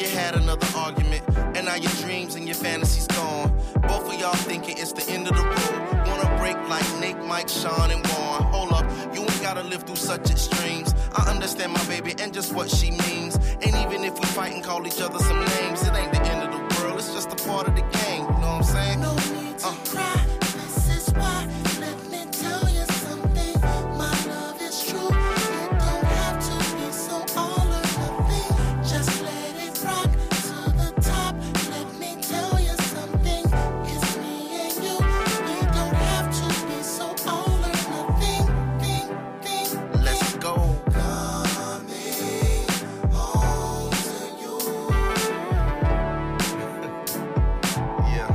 you had another argument, and now your dreams and your fantasies gone. Both of y'all thinking it's the end of the road. Wanna break like Nick, Mike, Sean, and Warren. Hold up, you ain't gotta live through such extremes. I understand my baby and just what she means. And even if we fight and call each other some names, it ain't the end of the world, it's just a part of the game. You know what I'm saying? No need to cry, this is why. Let me tell you something, my love is true. It don't have to be so all or nothing. Just let it rock to the top. Let me tell you something, it's me and you. We don't have to be so all or nothing. Let's go. Coming home to you. Yeah.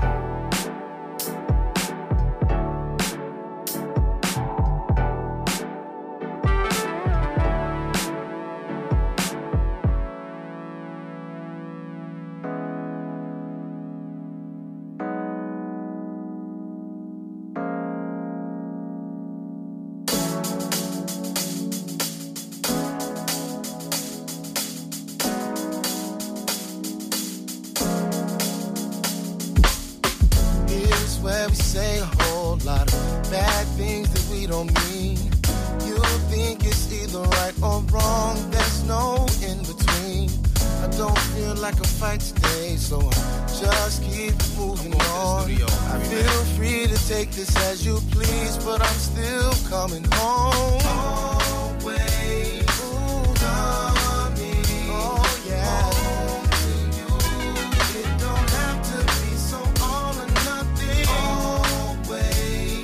Here's where we say a whole lot of bad things that we don't mean. You think it's either right or wrong, there's no in between. I don't feel like a fight today, so I just keep moving on. Feel free to take this as you please, but I'm still coming home. Always coming, oh yeah. Home to you. It don't have to be so all or nothing. Always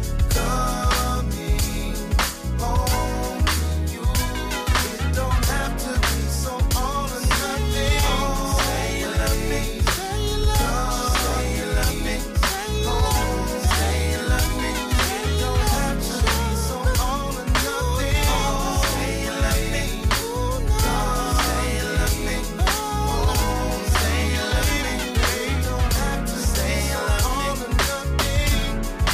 coming home to you. It don't have to be so all or nothing. Say you love me, say you love me, say you love me. It don't have to be so all or nothing. Say you love me, say you love me, say you love me. It don't have to say all or nothing.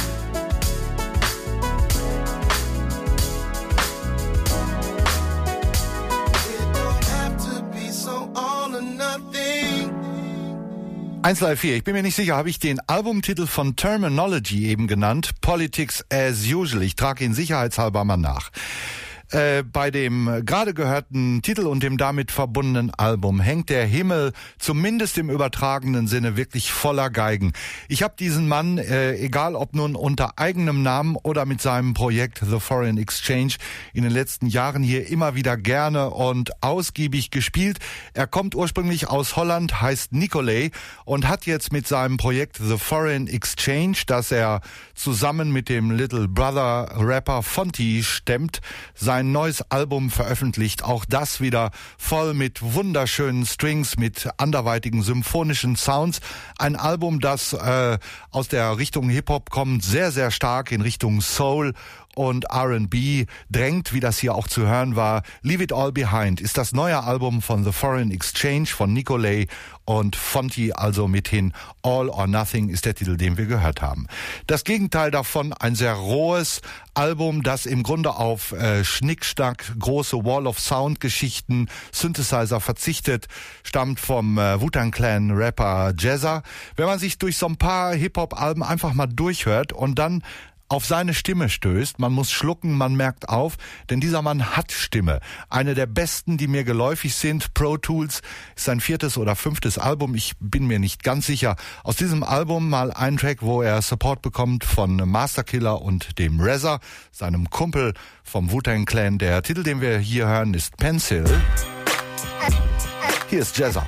It don't have to be so all or nothing. 134, ich bin mir nicht sicher, habe ich den Albumtitel von Terminology eben genannt? Politics as Usual. Ich trage ihn sicherheitshalber mal nach. Bei dem gerade gehörten Titel und dem damit verbundenen Album hängt der Himmel zumindest im übertragenen Sinne wirklich voller Geigen. Ich habe diesen Mann, egal ob nun unter eigenem Namen oder mit seinem Projekt The Foreign Exchange, in den letzten Jahren hier immer wieder gerne und ausgiebig gespielt. Er kommt ursprünglich aus Holland, heißt Nicolay und hat jetzt mit seinem Projekt The Foreign Exchange, das er zusammen mit dem Little Brother Rapper Fonty stemmt, sein neues Album veröffentlicht. Auch das wieder voll mit wunderschönen Strings, mit anderweitigen symphonischen Sounds. Ein Album, das aus der Richtung Hip-Hop kommt, sehr, sehr stark in Richtung Soul und R&B drängt, wie das hier auch zu hören war. Leave It All Behind ist das neue Album von The Foreign Exchange von Nicolay und Fonty, also mithin All or Nothing ist der Titel, den wir gehört haben. Das Gegenteil davon, ein sehr rohes Album, das im Grunde auf Schnickschnack, große Wall of Sound Geschichten, Synthesizer verzichtet, stammt vom Wu-Tang Clan Rapper Jazza. Wenn man sich durch so ein paar Hip-Hop-Alben einfach mal durchhört und dann auf seine Stimme stößt. Man muss schlucken, man merkt auf, denn dieser Mann hat Stimme. Eine der besten, die mir geläufig sind. Pro Tools ist sein 4. oder 5. Album, ich bin mir nicht ganz sicher. Aus diesem Album mal ein Track, wo er Support bekommt von Master Killer und dem RZA, seinem Kumpel vom Wu-Tang Clan. Der Titel, den wir hier hören, ist Pencil. Hier ist Jazza.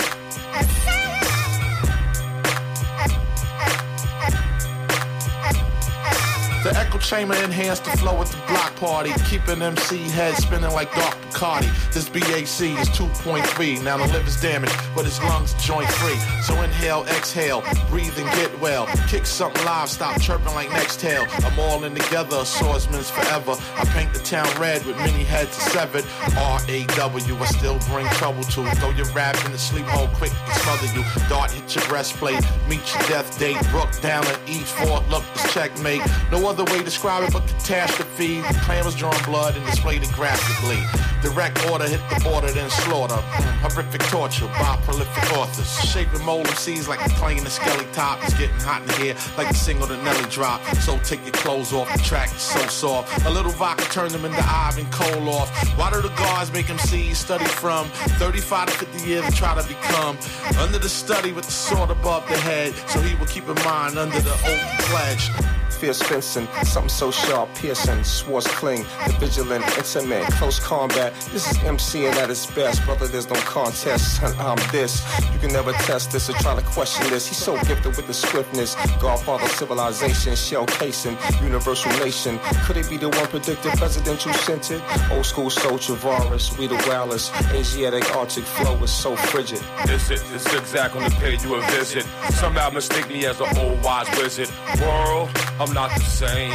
The echo chamber enhanced the flow at the block party, keeping MC heads spinning like Dark Bacardi. This BAC is 2.3. Now the liver's damaged, but his lungs joint free. So inhale, exhale, breathe and get well. Kick something live, stop chirping like Nextel. I'm all in together, swordsman's forever. I paint the town red with many heads severed. R-A-W, I still bring trouble to. Throw your rap in the sleep hole quick and smother you. Dart hit your breastplate, meet your death date. Rook down at E4, look, it's checkmate. No other other way to describe it but catastrophe. The plan was drawing blood and displayed it graphically. Direct order hit the border, then slaughter. Horrific torture by prolific authors. Shaping mold MCs like a plane and skelly top. It's getting hot in here like the single that Nelly dropped. So take your clothes off, the track is so soft. A little vodka turned them into Ivan Koloff. Why do the guards make MCs study from 35 to 50 years to try to become under the study with the sword above the head, so he would keep in mind under the oath pledge. Fierce fencing, something so sharp, piercing, swords cling, the vigilant, intimate, close combat. This is MCing at its best, brother, there's no contest, and I'm this. You can never test this or try to question this. He's so gifted with the swiftness, Godfather civilization, shell casing, universal nation. Could it be the one predicted presidential scented? Old school soldier virus, we the wildest, Asiatic Arctic flow is so frigid. It's exact on the pay you a visit. Somehow mistake me as an old wise wizard. World, I'm not the same.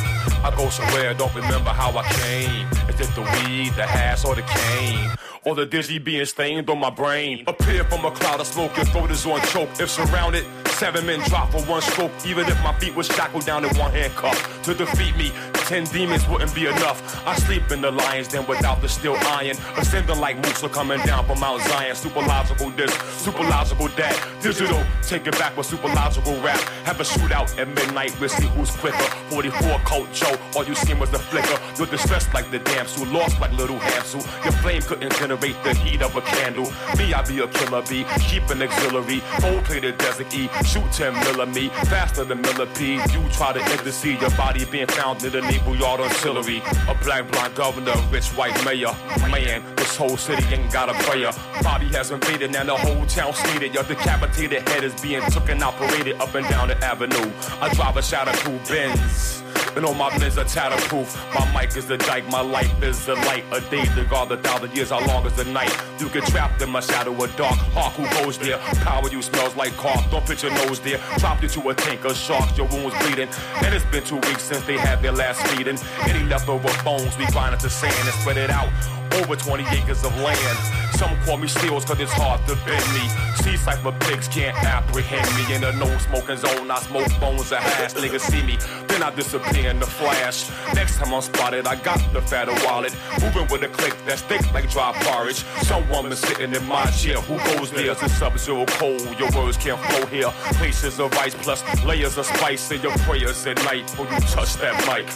I go somewhere, don't remember how I came. Is it the weed, the hash, or the cane? Or the dizzy being stained on my brain? Appear from a cloud of smoke, your throat is on choke. If surrounded, 7 men drop for one stroke. Even if my feet was shackled down in one handcuff. To defeat me, 10 demons wouldn't be enough. I sleep in the lions, then without the steel iron. Ascending like Musa coming down from Mount Zion. Superlogical this, superlogical that. Digital, take it back with superlogical rap. Have a shootout at midnight, we'll see who's quicker. 44 Colt Joe, all you seen was a flicker. You're distressed like the damsel, lost like little Hansel. Your flame couldn't generate the heat of a candle. Me, I be a killer bee, keep an auxiliary. Gold-plated Desert E, shoot 10 millimeter, faster than millipede. You try to intercede, your body being found in the naval yard artillery. A black blonde governor, rich white mayor. Man, this whole city ain't got a prayer. Bobby has invaded and the whole town stated. Your decapitated head is being took and operated up and down the avenue. I drive a shatterproof Benz. And all my men's are tatterproof. My mic is the dike, my life is the light. A day to guard 1,000 years, how long is the night? You get trapped in my shadow, a dark hawk who goes there. Power you smells like cough, don't put your nose there. Drop you to a tank of sharks, your wounds bleeding. And it's been 2 weeks since they had their last feeding. Any leftover bones, we grind it to sand and spread it out over 20 acres of land. Some call me steals cause it's hard to bend me. Sea cypher pigs can't apprehend me. In a no-smoking zone, I smoke bones of hash. Niggas see me, then I disappear in the flash. Next time I'm spotted, I got the fatter wallet. Moving with a click that's thick like dry porridge. Some woman sitting in my chair, who goes there? It's sub-zero cold, your words can't flow here. Places of ice plus layers of spice in your prayers at night when you touch that mic.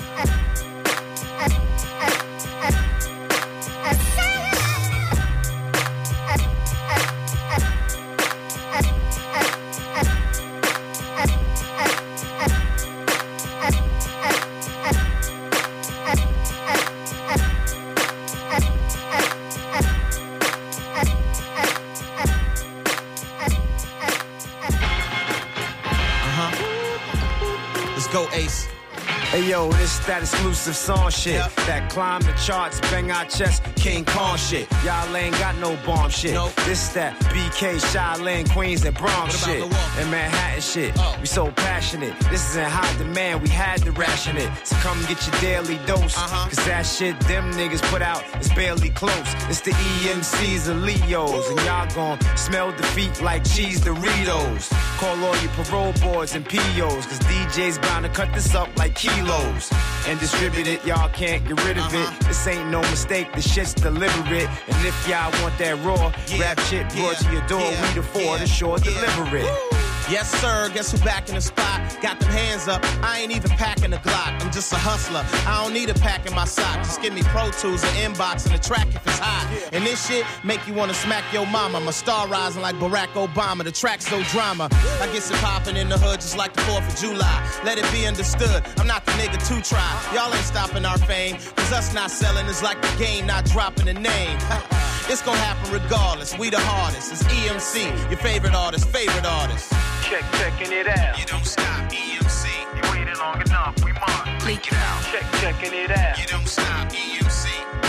Hey yo, this that exclusive song shit. Yep. That climb the charts, bang our chest, King Kong shit. Y'all ain't got no bomb shit. Nope. This that BK, Shaolin, Queens, and Bronx shit. And Manhattan shit. We so passionate. This is in high demand, we had to ration it. So come get your daily dose. Cause that shit them niggas put out is barely close. It's the EMCs and Leos. And y'all gon' smell defeat like cheese Doritos. Call all your parole boards and POs. Cause DJ's bound to cut this up like kilos. And distribute it, y'all can't get rid of it. This ain't no mistake, the shit's deliberate. And if y'all want that raw, rap shit brought to your door, we the four to sure deliver it. Yes, sir, guess who back in the spot? Got them hands up, I ain't even packing a Glock. I'm just a hustler, I don't need a pack in my sock. Just give me Pro Tools and inbox and a track if it's hot. And this shit make you wanna smack your mama. My star rising like Barack Obama, the track's so drama. I get it popping in the hood just like the 4th of July. Let it be understood, I'm not the nigga to try. Y'all ain't stopping our fame, cause us not selling is like the game not dropping the name. It's gonna happen regardless, we the hardest. It's EMC, your favorite artist. Checking it out. You don't stop, EMC. You waited long enough, we must Leak it out. checking it out. You don't stop, EMC.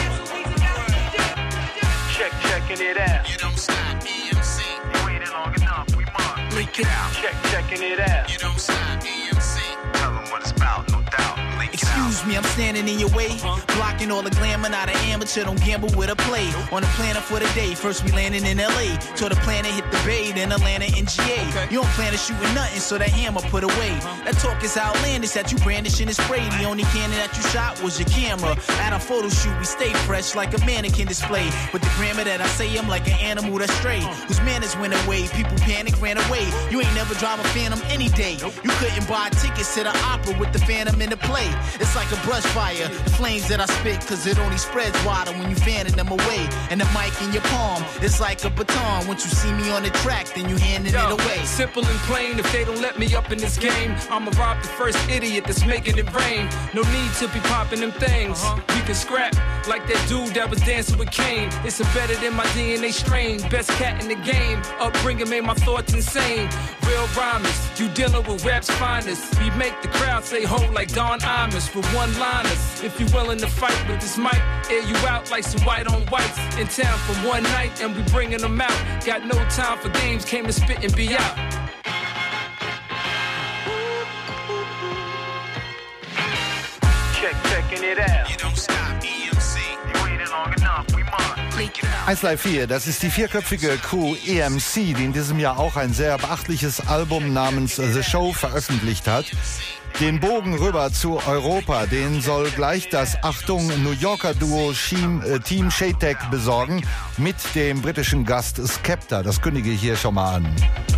Checking it out. You don't stop, EMC. You waited long enough, we must Leak it out. checking it out. You don't stop, EMC. Tell them what it's about, no doubt. Leak it out. Excuse me I'm standing in your way? Blocking all the glamour, not an amateur, don't gamble with a play. On the planet for the day, first we landing in LA. Till the planet hit the bay, then Atlanta and GA. You don't plan to shoot with nothing, so that hammer put away. That talk is outlandish that you brandish in the spray. The only cannon that you shot was your camera. At a photo shoot, we stay fresh like a mannequin display. With the grammar that I say, I'm like an animal that's stray. Whose manners went away, people panic, ran away. You ain't never drive a Phantom any day. You couldn't buy tickets to the opera with the Phantom in the play. It's like a brush fire, the flames that I spit, cause it only spreads wider when you fanning them away. And the mic in your palm, it's like a baton. Once you see me on the track, then you handing it away. Simple and plain, if they don't let me up in this game, I'ma rob the first idiot that's making it rain. No need to be popping them things. We can scrap like that dude that was dancing with Kane. It's embedded in my DNA strain. Best cat in the game. Upbringing made my thoughts insane. Real rhymers, you dealing with rap's finest. We make the crowd say ho like Don Imus for one-liners. If you willing to fight with this mic, air you out like some white on whites. In town for one night and we bringing them out. Got no time for games, came to spit and be out. Checking it out. You don't stop, EMC. You waited long enough, we must. Leak it out. 1Live4, das ist die vierköpfige Crew EMC, die in diesem Jahr auch ein sehr beachtliches Album namens The Show veröffentlicht hat. Den Bogen rüber zu Europa, den soll gleich das, Achtung, New Yorker Duo Team Shade besorgen mit dem britischen Gast Skepta. Das kündige ich hier schon mal an.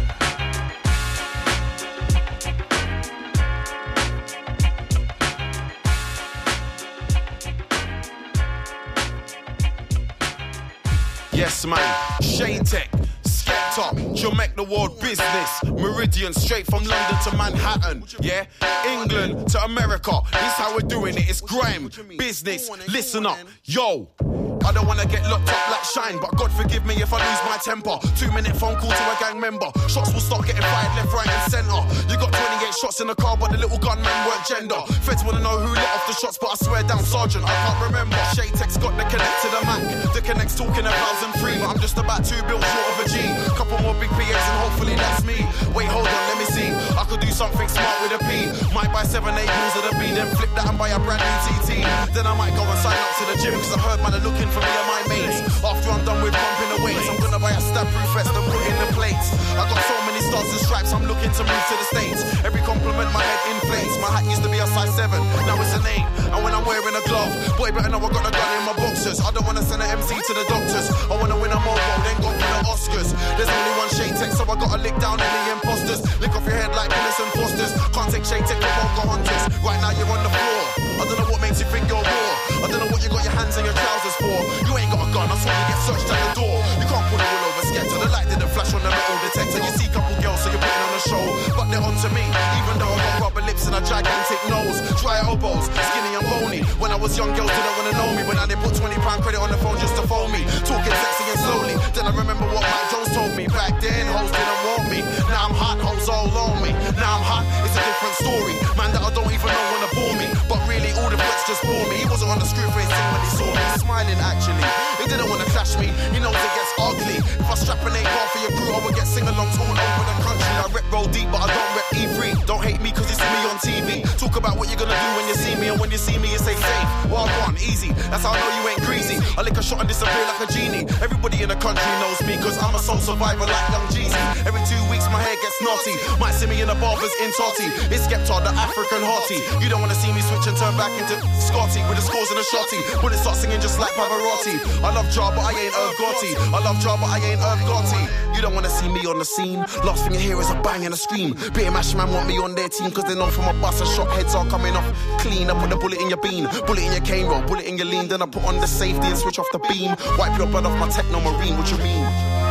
Yes, man, Shade Tech, Skepta, you'll make the world business. Meridian, straight from London to Manhattan, yeah? England to America, this how we're doing it. It's grime, business, listen up, yo. I don't wanna get locked up like Shine, but God forgive me if I lose my temper. 2-minute phone call to a gang member. Shots will start getting fired left, right and centre. You got 28 shots in the car, but the little gunman weren't gender. Feds wanna know who let off the shots, but I swear down, Sergeant, I can't remember. Shade Tech's got the connect to the Mac. The connect's talking 1,003, but I'm just about 2 bills short of a G. Couple more big PAs and hopefully that's me. Wait, hold on, let me see. I could do something smart with a P. Might buy 7-8 balls of the B, then flip that and buy a brand new TT. Then I might go and sign up to the gym, cause I heard man are looking for me and my mates. After I'm done with pumping the weights, I'm gonna buy a stab-proof vest and put in the plates. I got so many stars and stripes, I'm looking to move to the States. Every compliment my head inflates. My hat used to be a size 7, now it's an 8. And when I'm wearing a glove, boy better know I got a gun in my boxers. I don't wanna send an MC to the doctors. I wanna win a mobile, then go for the Oscars. There's only one Shade Tech, so I gotta lick down any imposters. Lick off your head like Willis and Foster's. Can't take Shade Tech for Pocahontas. Right now you're on the floor. I don't know what makes you think you're raw. I don't know what you got your hands and your trousers for. You ain't got a gun, I saw you get searched at the door. You can't pull it all over Skepta. The light didn't flash on the metal detector. You see couple girls, so you're putting on a show. But they're onto me, even though I got rubber lips and a gigantic nose. Dry elbows, skinny and bony. When I was young, girls didn't wanna know me. But now they put £20 credit on the phone just to phone me. Talking sexy and slowly. Then I remember what Mike Jones told me. Back then, hoes didn't want me. Now I'm hot, hoes all on me. Now I'm hot, it's a different story. Man that I don't even know wanna bore me. But really, all the flicks just bore me. He wasn't on the screw face thing when he saw me. Smiling actually. He didn't wanna clash me. He knows it gets ugly. If I strap an 8-bar for your crew, I would get sing-alongs all over the country. I rep roll deep, but I don't rep E3. Don't hate me cause you see me on TV. Talk about what you're gonna do when you see me. And when you see me, you say safe. Well, one, easy. That's how I know you ain't greasy. I lick a shot and disappear like a genie. Everybody in the country knows me cause I'm a soul survivor like Young Jeezy. Every 2 weeks my hair gets naughty. Might see me in the barbers in Totty. It's Skepta, the African hottie. You don't wanna see me switch and turn back into Scotty with the scores and a shotty. But it starts singing just like Pavarotti. I love Ja, but I ain't Irv Gotti. I love Ja, but I ain't Irv Gotti. You don't wanna see me on the scene. Last thing you hear is a bang and a scream. Beer mash man want me on their team cause they know from a bus and shot heads are coming off clean. I put the bullet in your bean, bullet in your cane roll, bullet in your lean. Then I put on the safety and switch off the beam. Wipe your blood off my techno marine. What you mean?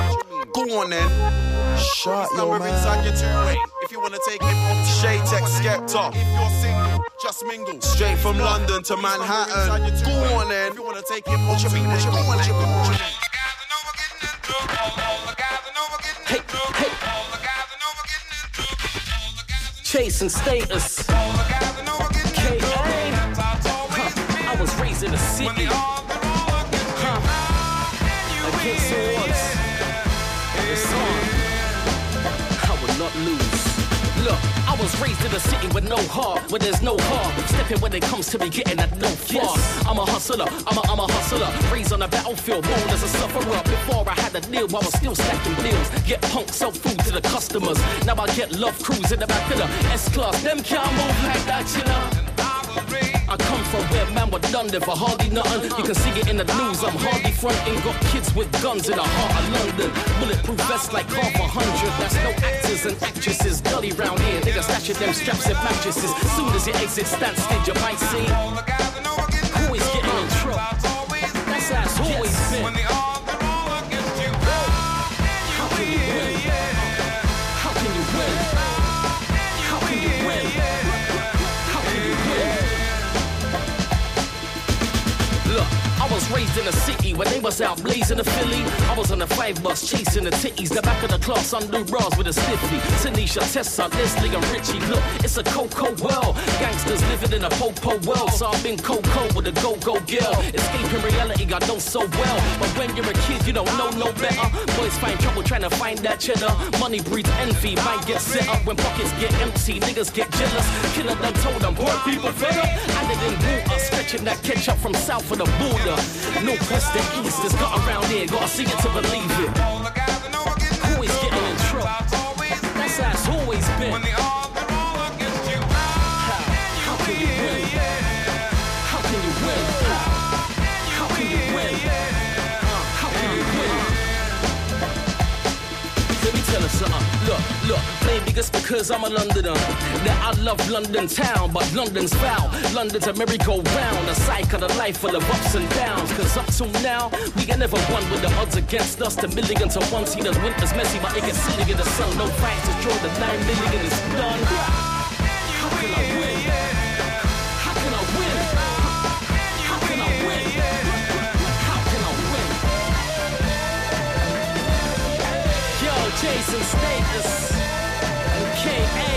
Go on then. Shut your mouth. Inside your 2-way. If you wanna take it from Shade Tech Skepta. If you're single, just mingle. Straight from London to Manhattan. Go on then. If you wanna take it from what you mean? What you mean? What you mean? Hey, hey. Chasing status. K.A. I was raised in the city. Against the odds. This song, I will not lose. Look. Look, I was raised in a city with no heart, where there's no heart. Stepping when it comes to me getting that no far. I'm a hustler, I'm a hustler. Raised on a battlefield, born as a sufferer. Before I had a deal, I was still stacking bills. Get punk, sell food to the customers. Now I get love crews in the back of the S-Class. Them can't move like that, you know. I come from where man were done there for hardly nothing. You can see it in the news, I'm hardly fronting. Got kids with guns in the heart of London. Bulletproof vests like $100. That's no actors and actresses. Gully round here, niggas stashing them straps and mattresses. Soon as you exit stand stage, you might see always getting in trouble. That's how it's always been. How can you win? How can you win? How can you win? How can you win? Look, I was raised in a city where they was out blazing a Philly. I was on the 5 bus chasing the titties. The back of the class under bras with a stiffy. Tanisha, Tessa, Leslie and Richie. Look, it's a cocoa world. Gangsters living in a po-po world. So I've been cocoa with a go-go girl. Escaping reality I know so well. But when you're a kid you don't know no better. Boys find trouble trying to find that cheddar. Money breeds envy, might get set up. When pockets get empty, niggas get jealous. Killer done told them, poor people fed up. And it in water, stretching that ketchup from south of the border. Northwest to east, it's got around here, gotta see it to believe it. Always getting in trouble. That's how it's always been. How can you win? How can you win? How can you win? How can you win? Let me tell you something. Look, maybe it's because I'm a Londoner that I love London town, but London's foul. London's a merry-go-round, a cycle of life full of ups and downs. Cause up till now, we ain't never won with the odds against us. The million to one, see the winter's messy, but it gets silly in the sun. No fight to draw the 9 million is done. How can I win? How can I win? How can I win? How can I win? Yo, Jason Status and K.A.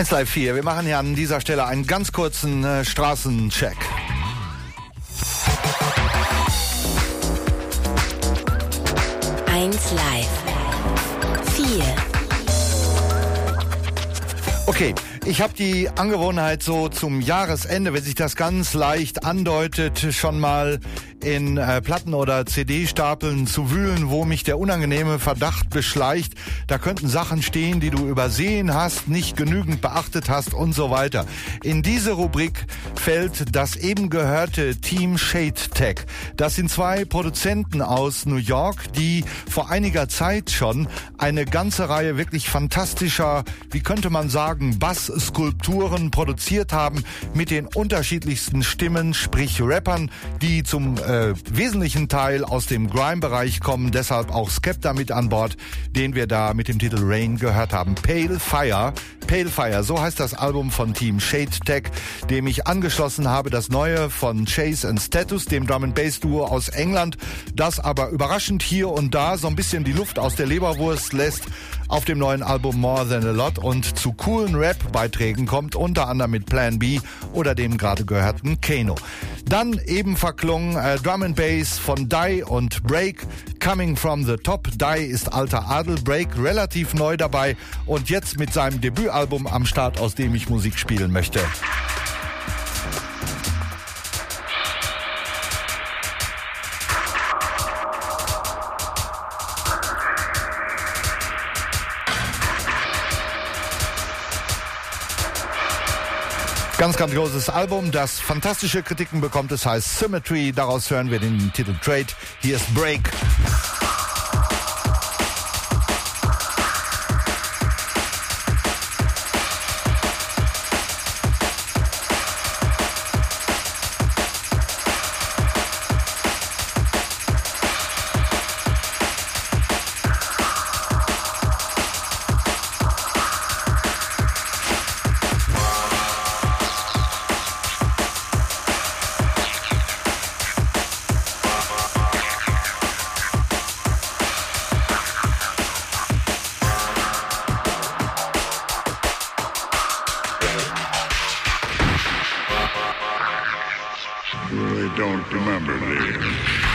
1Live4, wir machen hier an dieser Stelle einen ganz kurzen Straßencheck. Live 4. Okay, ich habe die Angewohnheit, so zum Jahresende, wenn sich das ganz leicht andeutet, schon mal in Platten- oder CD-Stapeln zu wühlen, wo mich der unangenehme Verdacht beschleicht, da könnten Sachen stehen, die du übersehen hast, nicht genügend beachtet hast und so weiter. In diese Rubrik fällt das eben gehörte Team Shade Tech. Das sind zwei Produzenten aus New York, die vor einiger Zeit schon eine ganze Reihe wirklich fantastischer, wie könnte man sagen, Bassskulpturen produziert haben mit den unterschiedlichsten Stimmen, sprich Rappern, die zum wesentlichen Teil aus dem Grime-Bereich kommen, deshalb auch Skepta mit an Bord, den wir da mit dem Titel Rain gehört haben. Pale Fire, so heißt das Album von Team Shade Tech, dem ich angeschlossen habe, das neue von Chase and Status, dem Drum-and-Bass-Duo aus England, das aber überraschend hier und da so ein bisschen die Luft aus der Leberwurst lässt auf dem neuen Album More Than a Lot und zu coolen Rap-Beiträgen kommt, unter anderem mit Plan B oder dem gerade gehörten Kano. Dann eben verklungen Drum and Bass von Die und Break, Coming from the Top. Die ist alter Adel, Break relativ neu dabei und jetzt mit seinem Debütalbum am Start, aus dem ich Musik spielen möchte. Ganz grandioses Album, das fantastische Kritiken bekommt. Es heißt Symmetry. Daraus hören wir den Titel Trade. Hier ist Break. Don't remember me.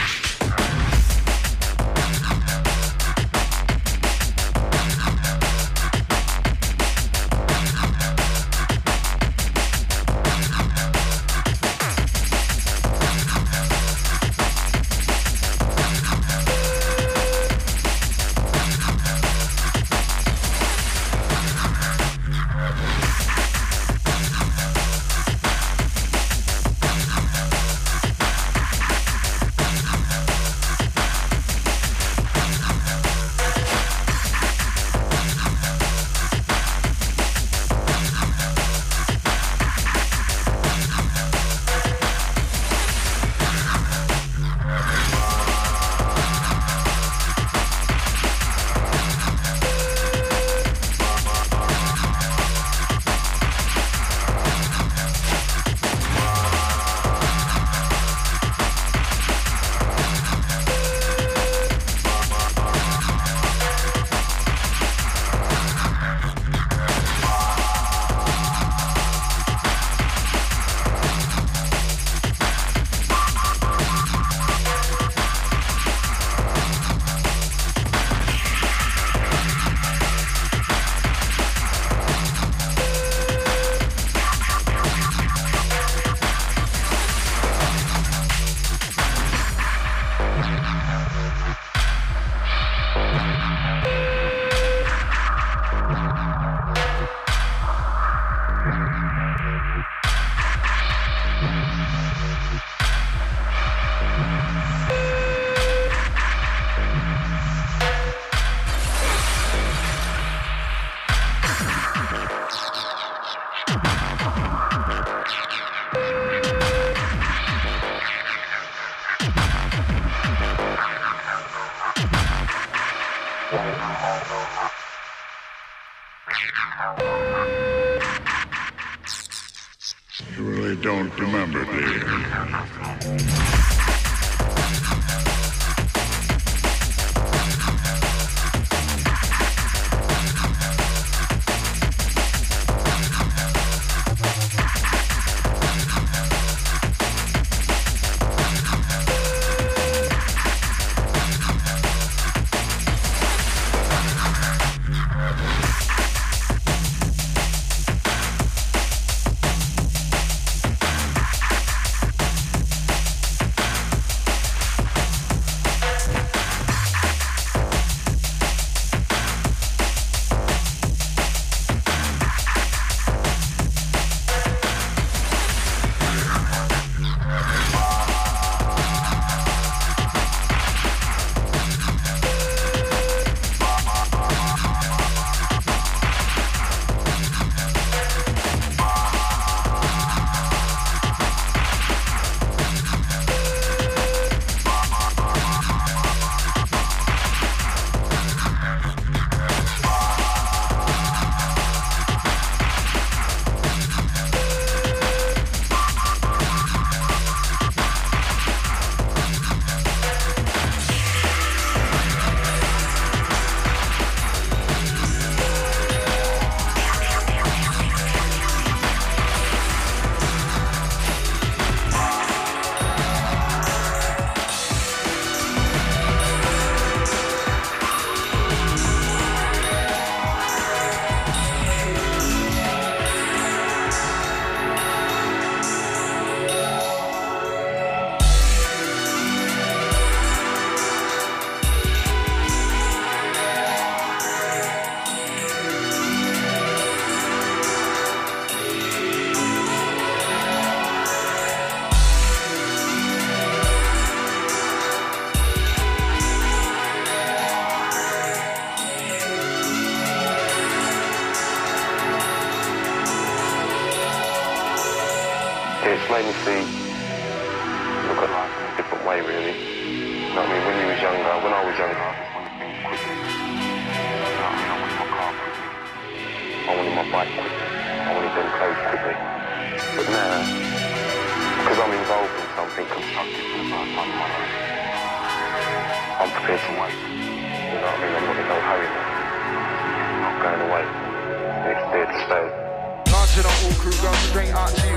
You really don't remember, do you? It's made me see, look at life in a different way, really. You know what I mean? When I was younger, I wanted my bike quickly. I wanted them clothes quickly. But now, because I'm involved in something constructive for the first time in my life, I'm prepared to wait. You know what I mean? I'm not in no hurry now. I'm not going away. It's there to stay. Large to the all crew, go straight out to you.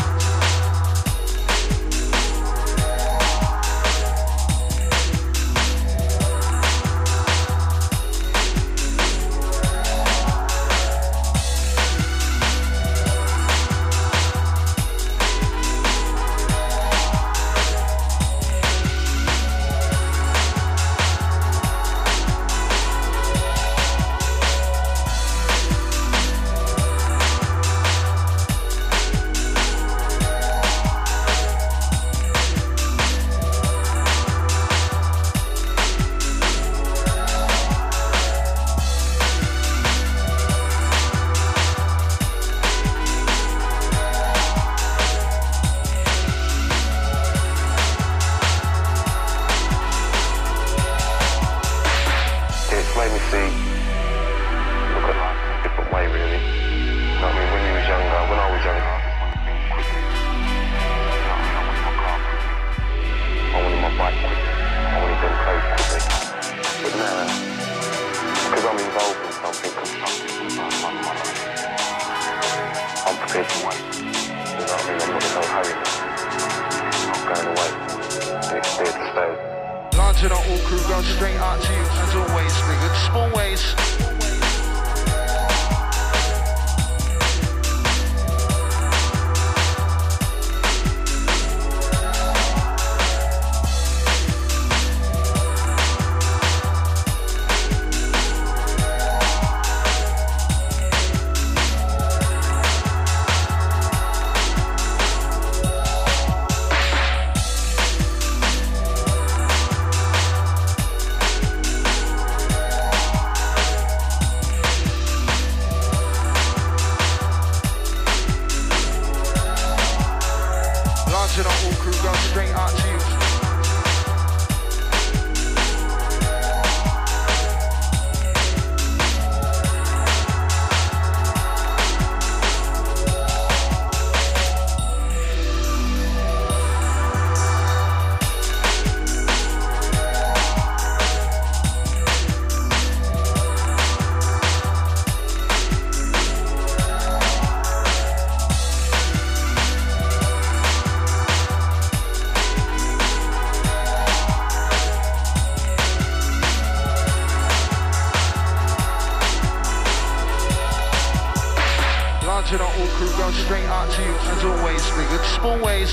To the all crew, going straight out to you as always. We good Spoolways.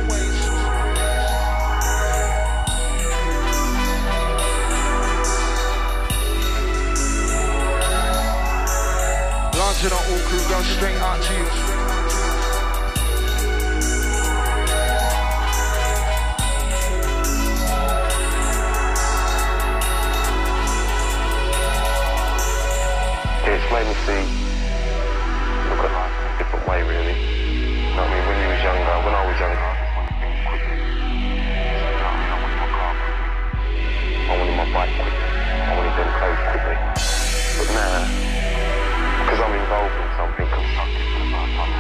Large to the all crew, going straight out to you. It's made me see, look at life in a different way, really. You know what I mean? When I was younger, I wanted my bike quickly. I wanted them clothes quickly. But now, because I'm involved in something constructive for the first time,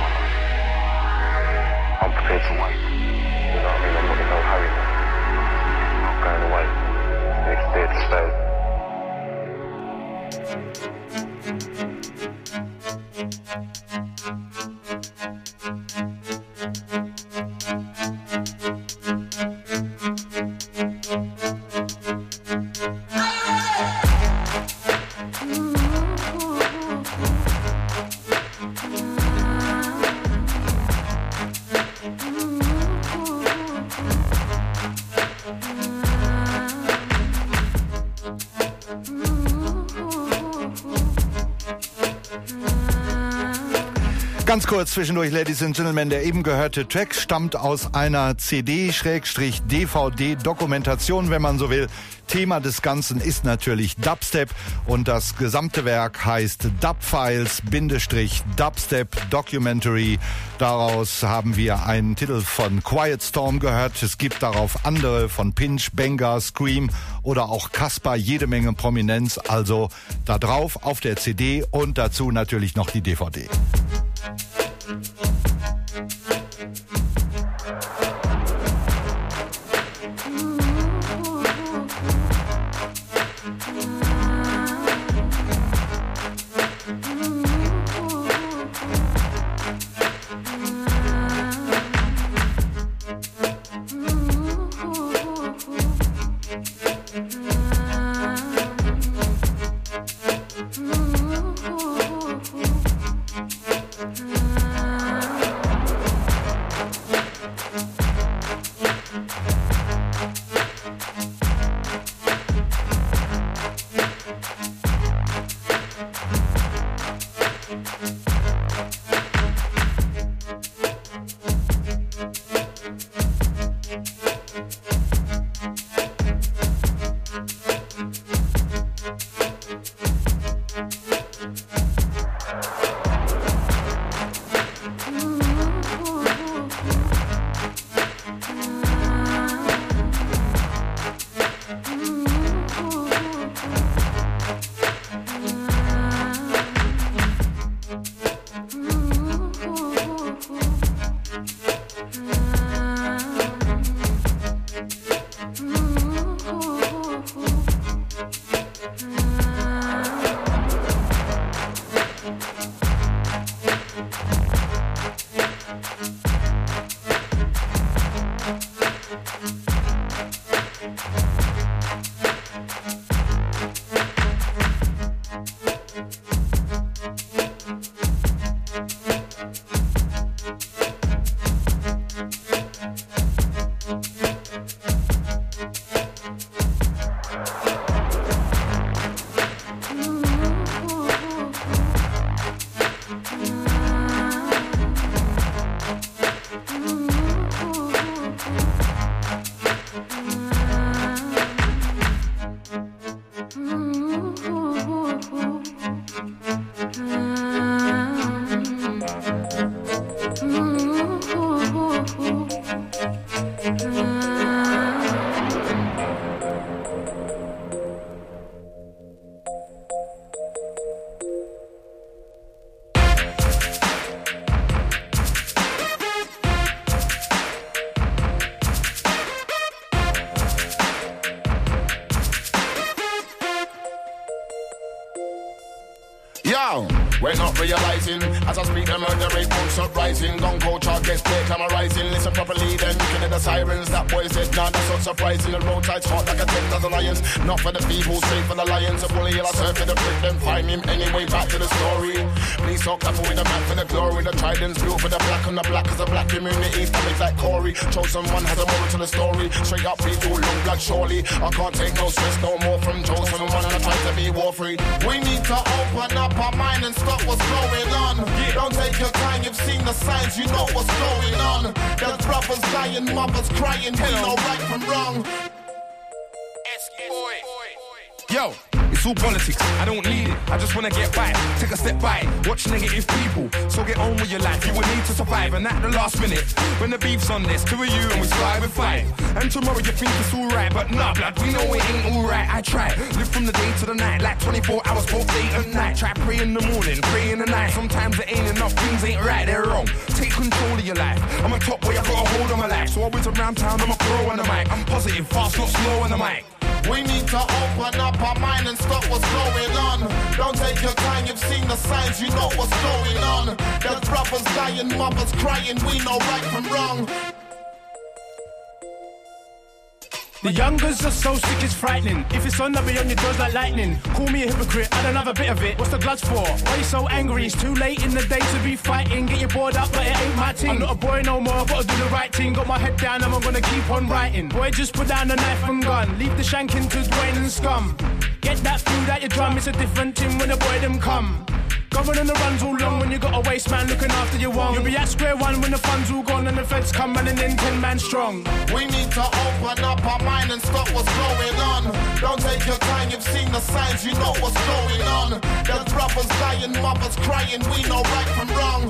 Ganz kurz zwischendurch, Ladies and Gentlemen, der eben gehörte Track stammt aus einer CD/DVD-Dokumentation, wenn man so will. Thema des Ganzen ist natürlich Dubstep und das gesamte Werk heißt Dubfiles-Dubstep Documentary. Daraus haben wir einen Titel von Quiet Storm gehört. Es gibt darauf andere von Pinch, Benga, Scream oder auch Casper, jede Menge Prominenz. Also da drauf auf der CD und dazu natürlich noch die DVD. We're not realizing as I speak the murder rate books up rising. Gun culture gets paid, glamorizing. Listen properly, then you can hear the sirens. That boy said, nah, that's not surprising. The road tide's hot like a 10,000 lions. Not for the feeble, straight for the lions. A bully, I'll surf for the prick, then find him anyway. Back to the story. Please talk up with the back for the glory. The trident's built for the black on the black, cause the black community stomachs like Corey. Chosen one has a moral to the story. Straight up people, long blood surely. I can't take no stress no more from chosen one, and I try to be war free. We need to open up our mind and stop what's going on. Don't take your time, you've seen the signs, you know what's going on. There's brothers dying, mothers crying, we know right from wrong. Yo, it's all politics, I don't need it, I just wanna get by, take a step back, watch negative people, so get on with your life, you will need to survive, and at the last minute, when the beef's on this, two of you and we strive and fight, and tomorrow you think it's alright, but nah blood, we know it ain't alright, I try, live from the day to the night, like 24 hours, both day and night, try pray in the morning, pray in the night, sometimes it ain't enough, things ain't right, they're wrong, take control of your life, I'm a top boy, I got a hold on my life, so always around town, I'm a pro on the mic, I'm positive, fast, not slow on the mic. We need to open up our mind and stop what's going on. Don't take your time, you've seen the signs, you know what's going on. There's brothers dying, mothers crying, we know right from wrong. The youngers are so sick it's frightening. If it's on, I'll be on your doors like lightning. Call me a hypocrite, I don't have a bit of it. What's the bloods for? Why you so angry? It's too late in the day to be fighting. Get your board up, but it ain't my thing. I'm not a boy no more, gotta do the right thing. Got my head down, I'm gonna keep on writing. Boy, just put down the knife and gun. Leave the shanking to Dwayne and Scum. Get that food out your drum, it's a different thing when the boy them come. Going on the runs all long when you got a waste man looking after your one. You'll be at square one when the funds all gone and the feds come running in 10 man strong. We need to open up our mind and stop what's going on. Don't take your time, you've seen the signs, you know what's going on. There's brothers dying, mothers crying, we know right from wrong.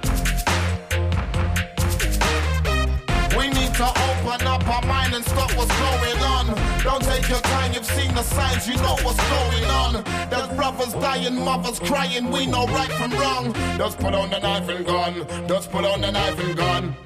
We need to open up our mind and stop what's going on. Don't take your time, you've seen the signs, you know what's going on. There's brothers dying, mothers crying, we know right from wrong. Just put on the knife and gun, just put on the knife and gun.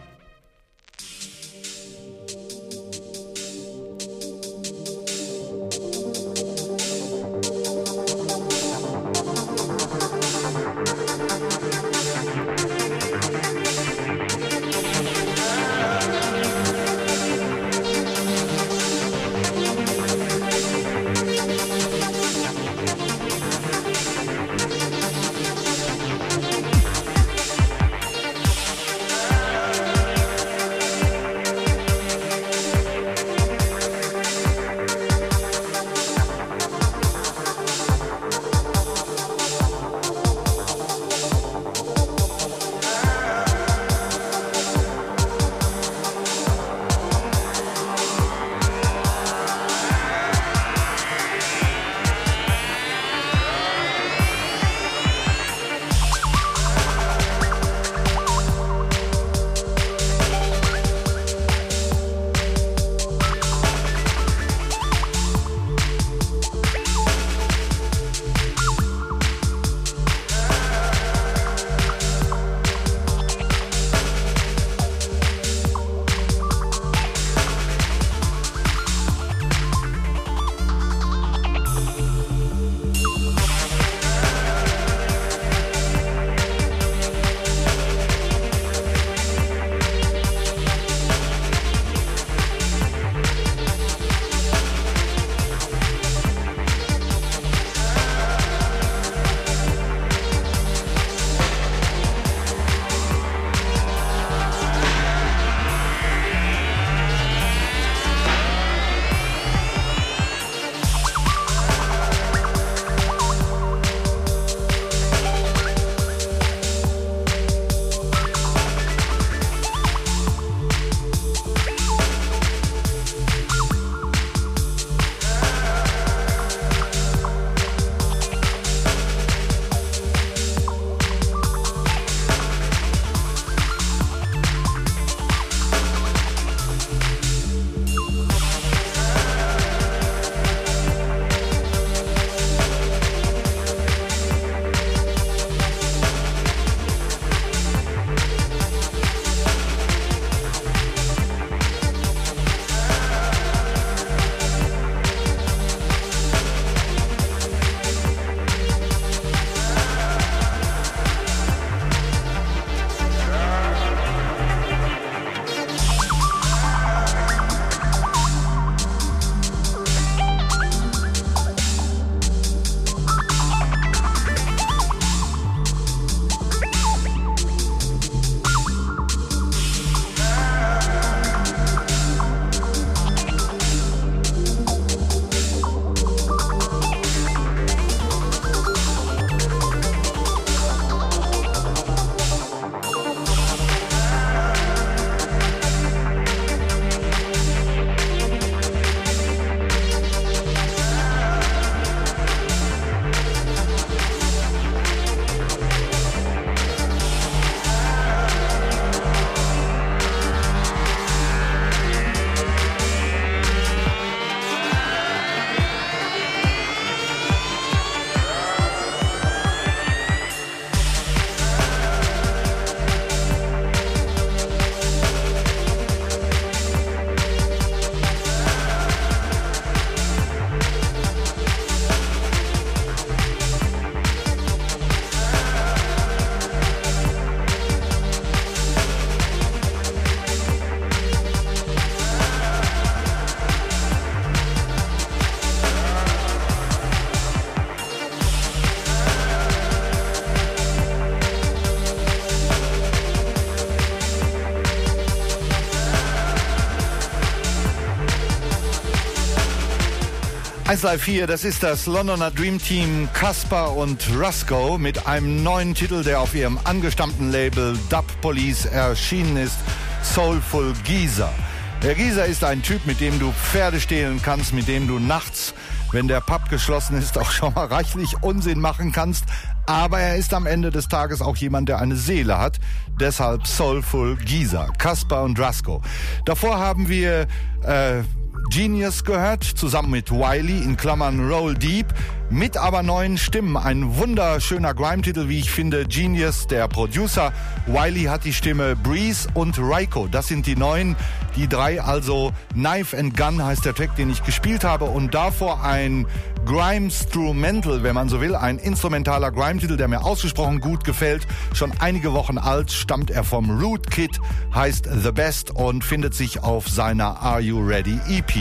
134, das ist das Londoner Dream Team Caspar und Rusko mit einem neuen Titel, der auf ihrem angestammten Label Dub Police erschienen ist, Soulful Geezer. Der Geezer ist ein Typ, mit dem du Pferde stehlen kannst, mit dem du nachts, wenn der Pub geschlossen ist, auch schon mal reichlich Unsinn machen kannst. Aber er ist am Ende des Tages auch jemand, der eine Seele hat. Deshalb Soulful Geezer, Caspar und Rusko. Davor haben wir Genius gehört, zusammen mit Wiley, in Klammern Roll Deep, mit aber neuen Stimmen. Ein wunderschöner Grime-Titel, wie ich finde. Genius, der Producer. Wiley hat die Stimme Breeze und Raiko. Das sind die neuen, die drei, also Knife and Gun heißt der Track, den ich gespielt habe. Und davor ein Grime-Strumental, wenn man so will. Ein instrumentaler Grime-Titel, der mir ausgesprochen gut gefällt. Schon einige Wochen alt, stammt er vom Rootkit, heißt The Best und findet sich auf seiner Are You Ready EP.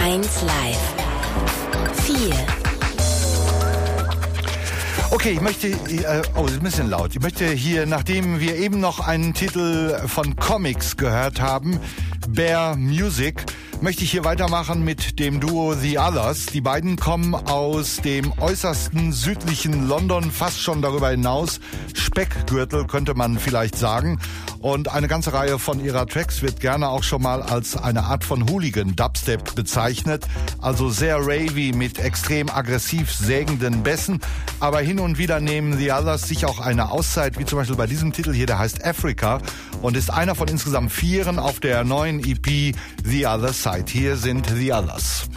1 Live. 4. Okay, ich möchte, oh, ist ein bisschen laut. Ich möchte hier, nachdem wir eben noch einen Titel von Comics gehört haben, Bear Music, möchte ich hier weitermachen mit dem Duo The Others. Die beiden kommen aus dem äußersten südlichen London, fast schon darüber hinaus. Speckgürtel könnte man vielleicht sagen. Und eine ganze Reihe von ihrer Tracks wird gerne auch schon mal als eine Art von Hooligan-Dubstep bezeichnet. Also sehr ravey mit extrem aggressiv sägenden Bässen. Aber hin und wieder nehmen The Others sich auch eine Auszeit, wie zum Beispiel bei diesem Titel hier, der heißt Africa und ist einer von insgesamt 4 auf der neuen EP The Other Side. Hier sind The Others.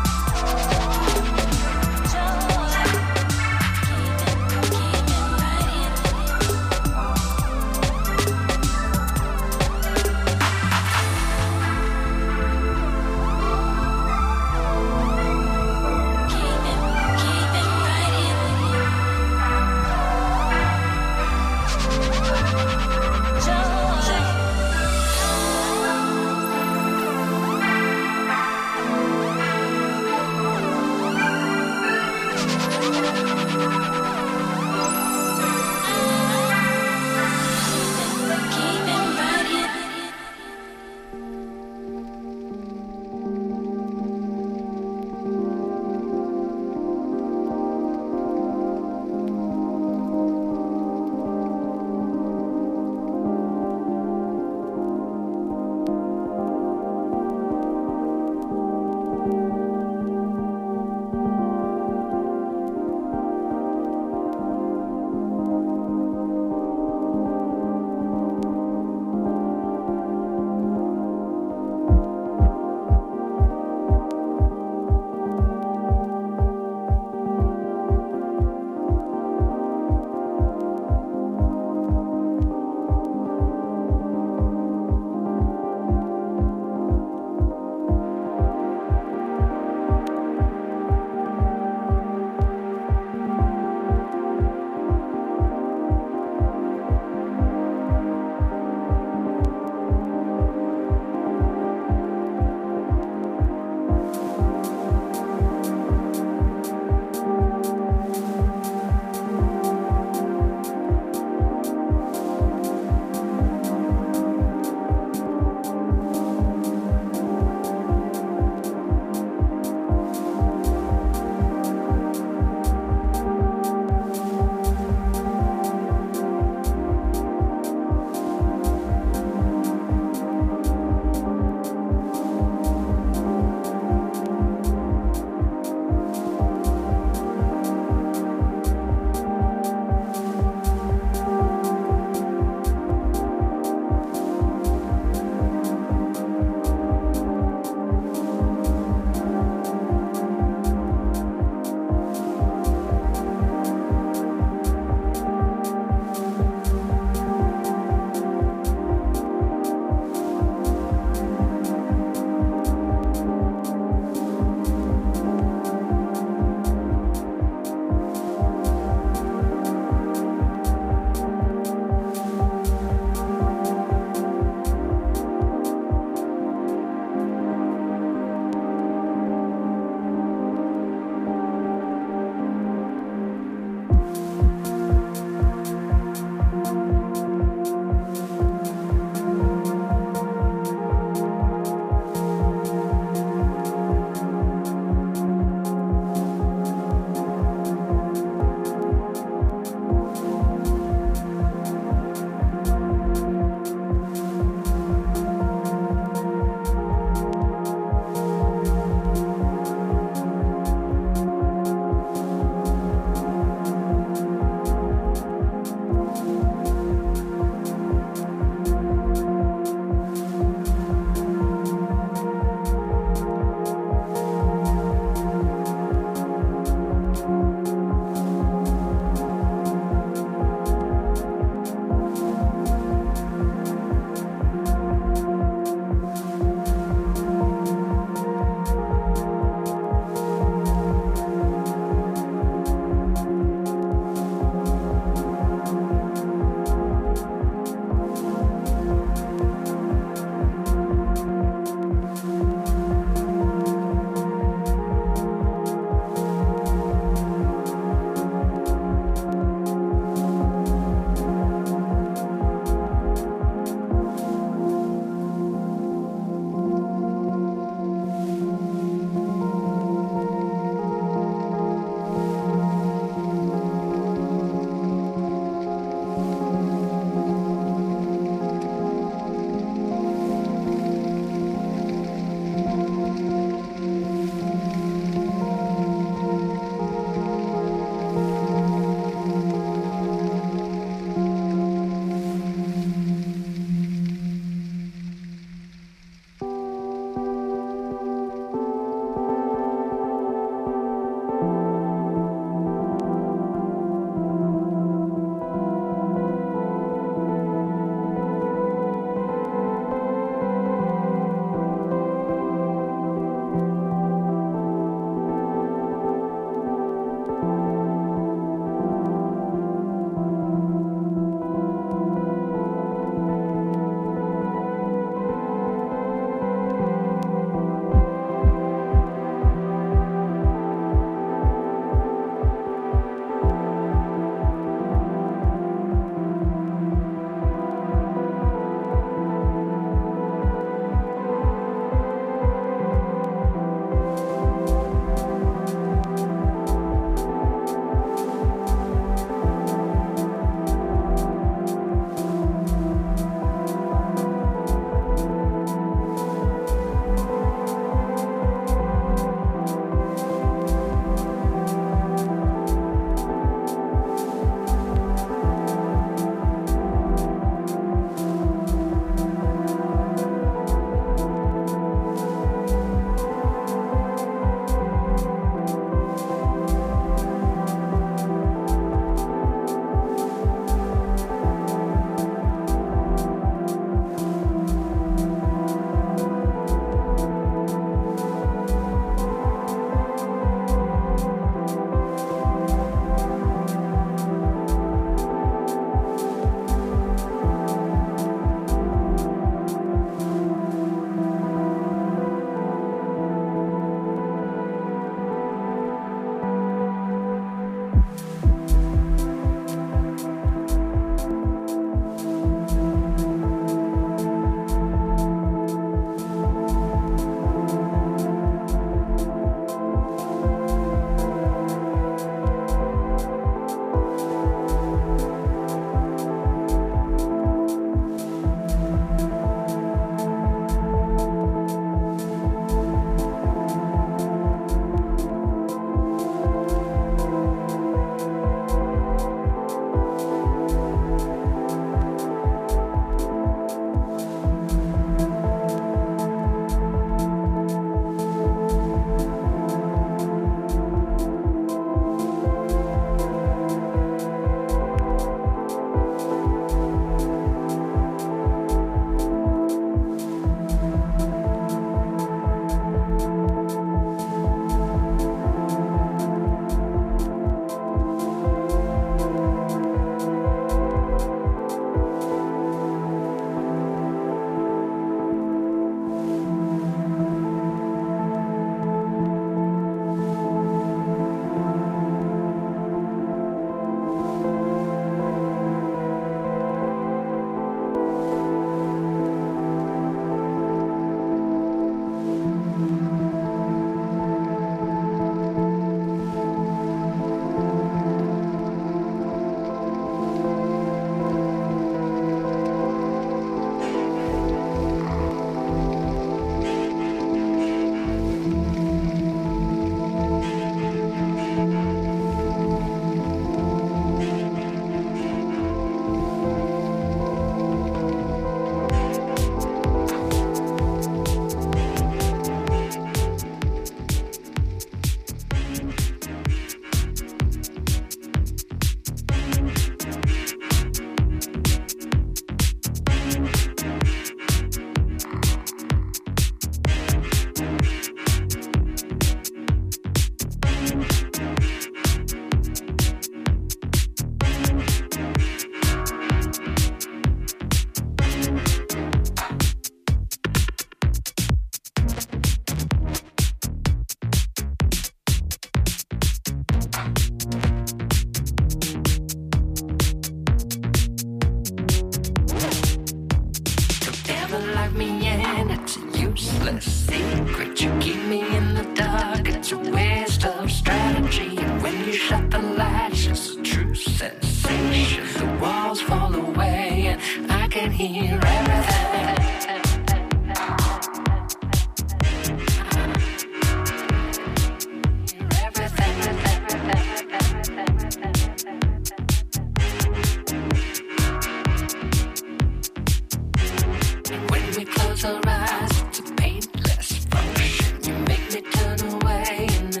Close our eyes, it's a painless function. You make me turn away in the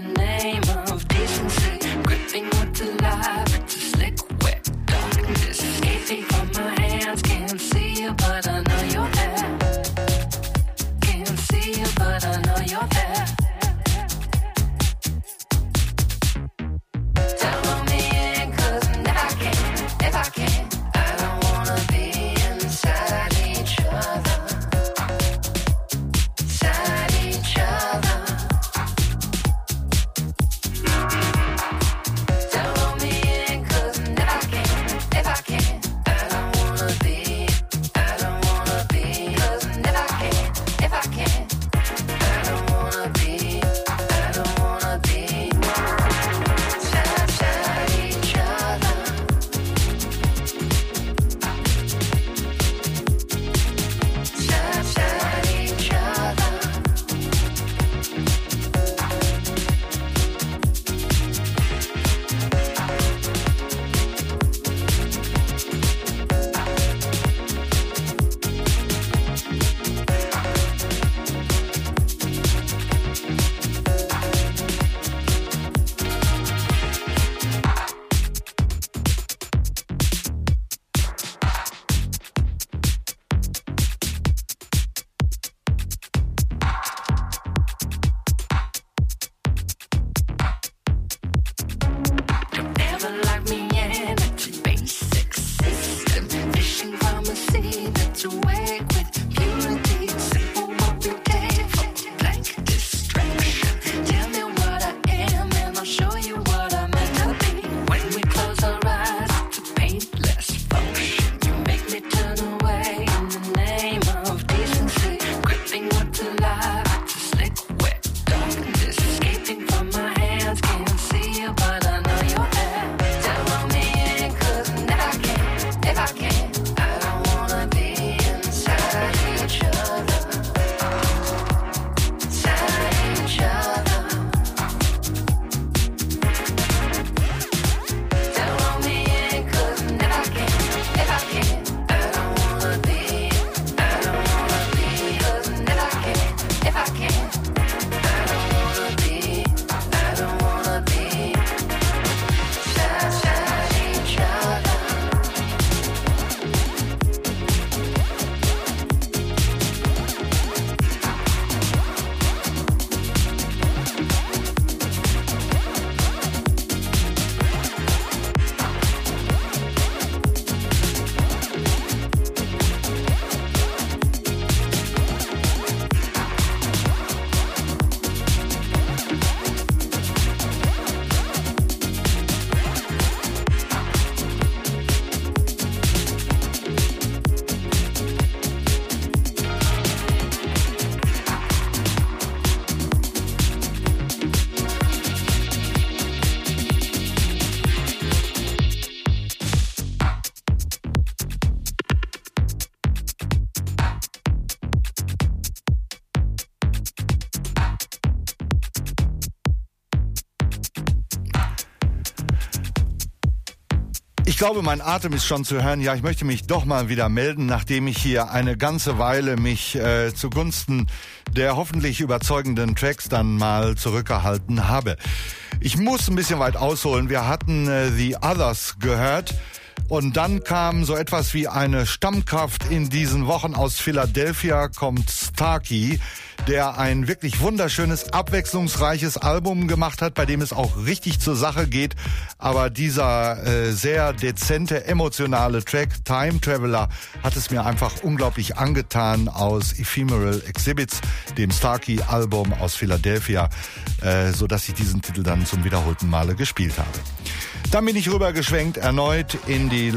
glaube, mein Atem ist schon zu hören. Ja, ich möchte mich doch mal wieder melden, nachdem ich hier eine ganze Weile mich zugunsten der hoffentlich überzeugenden Tracks dann mal zurückgehalten habe. Ich muss ein bisschen weit ausholen. Wir hatten The Others gehört. Und dann kam so etwas wie eine Stammkraft in diesen Wochen aus Philadelphia, kommt Starkey, der ein wirklich wunderschönes, abwechslungsreiches Album gemacht hat, bei dem es auch richtig zur Sache geht. Aber dieser sehr dezente, emotionale Track, Time Traveler, hat es mir einfach unglaublich angetan aus Ephemeral Exhibits, dem Starkey-Album aus Philadelphia, sodass ich diesen Titel dann zum wiederholten Male gespielt habe. Dann bin ich rübergeschwenkt erneut in die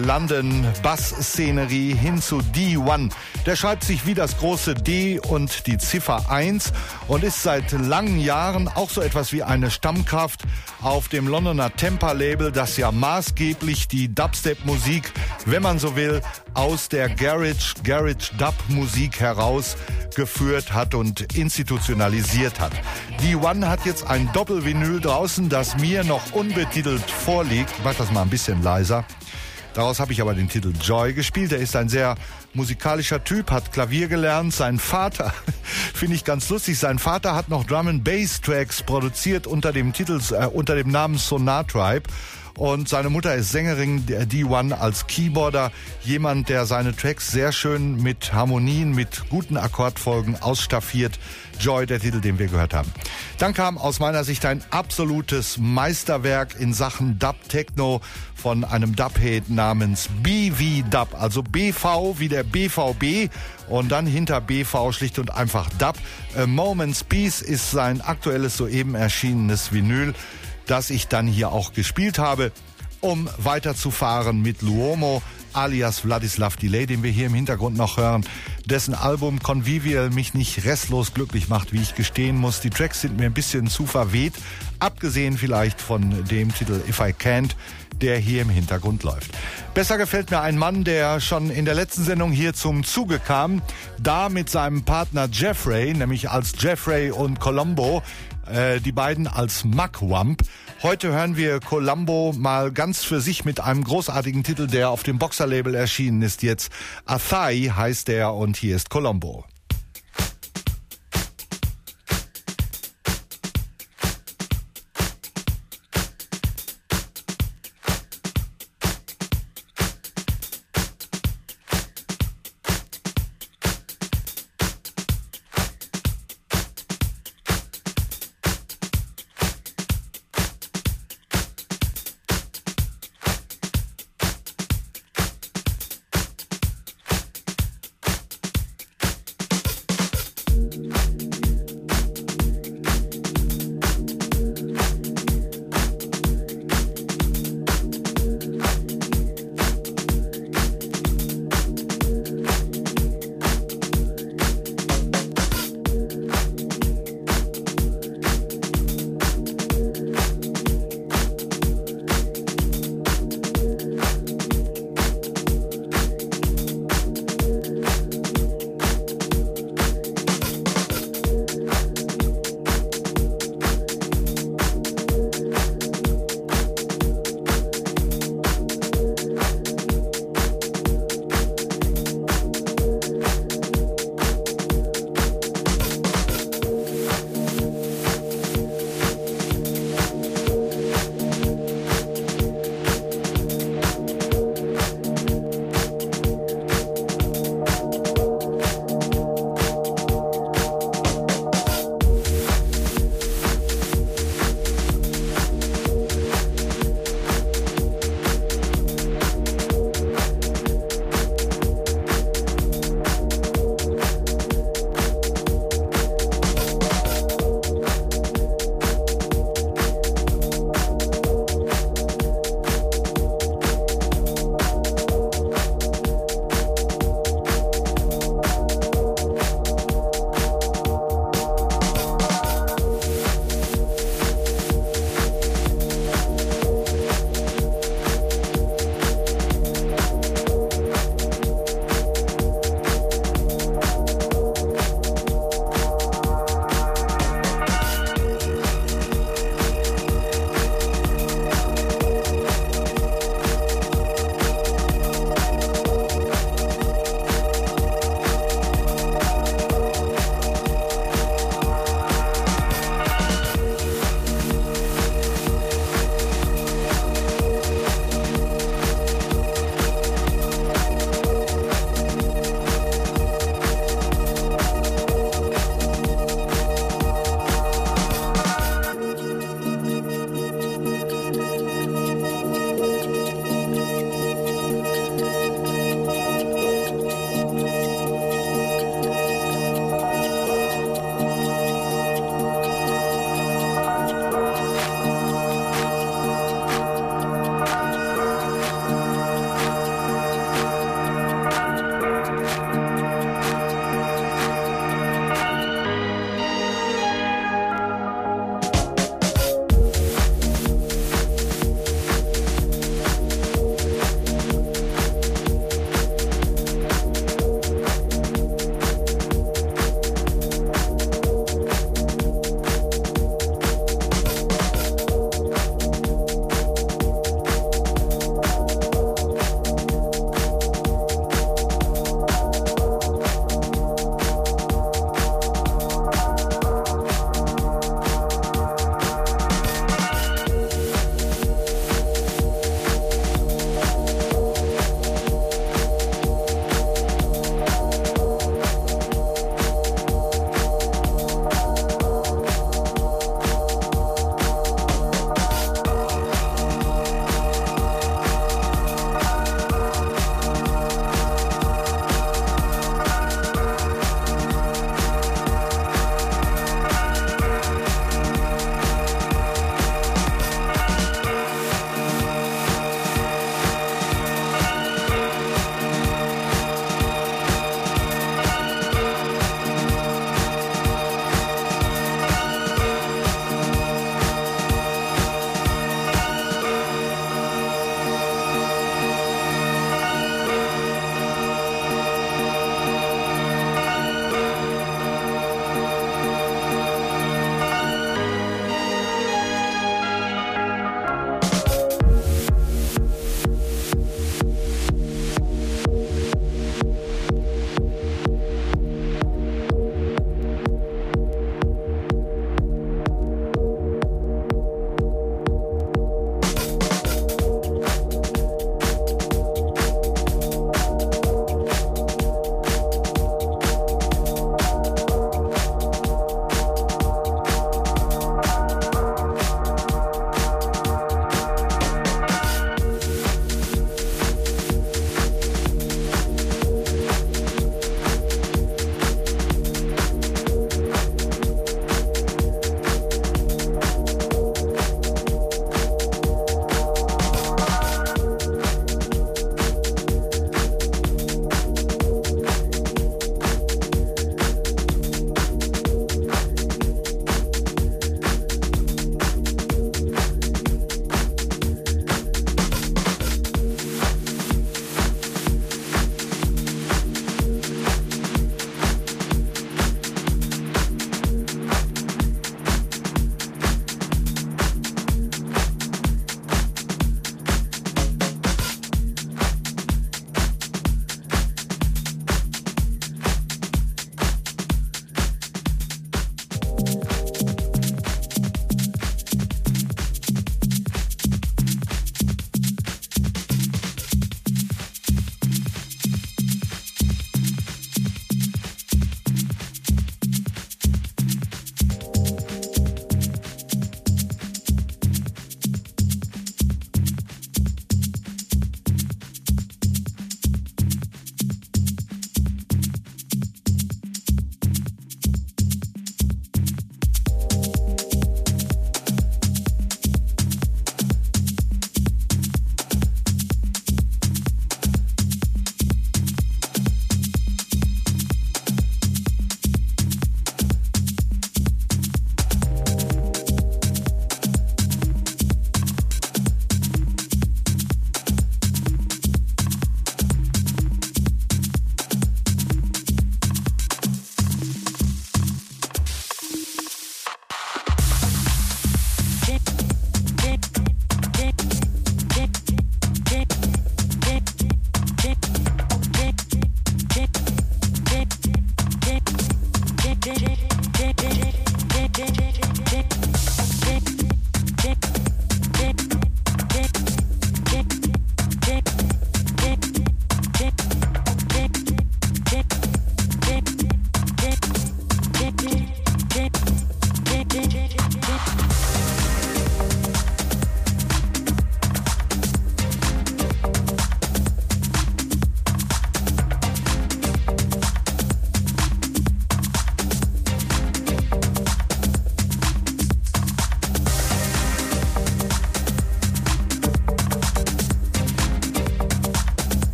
London-Bass-Szenerie hin zu D1. Der schreibt sich wie das große D und die Ziffer 1 und ist seit langen Jahren auch so etwas wie eine Stammkraft auf dem Londoner Tempa-Label, das ja maßgeblich die Dubstep-Musik, wenn man so will, aus der Garage-Dub-Musik herausgeführt hat und institutionalisiert hat. D1 hat jetzt ein Doppelvinyl draußen, das mir noch unbetitelt vorliegt. Ich mach das mal ein bisschen leiser. Daraus habe ich aber den Titel Joy gespielt. Er ist ein sehr musikalischer Typ, hat Klavier gelernt. Sein Vater, finde ich ganz lustig, sein Vater hat noch Drum-and-Bass-Tracks produziert unter dem Namen Sonar Tribe. Und seine Mutter ist Sängerin der D1 als Keyboarder. Jemand, der seine Tracks sehr schön mit Harmonien, mit guten Akkordfolgen ausstaffiert. Joy, der Titel, den wir gehört haben. Dann kam aus meiner Sicht ein absolutes Meisterwerk in Sachen Dub-Techno von einem Dub-Head namens BV Dub, also BV wie der BVB und dann hinter BV schlicht und einfach Dub. A Moment's Peace ist sein aktuelles, soeben erschienenes Vinyl, das ich dann hier auch gespielt habe, um weiterzufahren mit Luomo alias Vladislav Delay, den wir hier im Hintergrund noch hören, dessen Album Convivial mich nicht restlos glücklich macht, wie ich gestehen muss. Die Tracks sind mir ein bisschen zu verweht, abgesehen vielleicht von dem Titel If I Can't, der hier im Hintergrund läuft. Besser gefällt mir ein Mann, der schon in der letzten Sendung hier zum Zuge kam, da mit seinem Partner Jeffrey, nämlich als Jeffrey und Colombo, die beiden als Mugwump. Heute hören wir Colombo mal ganz für sich mit einem großartigen Titel, der auf dem Boxer-Label erschienen ist jetzt. Athai heißt der und hier ist Colombo.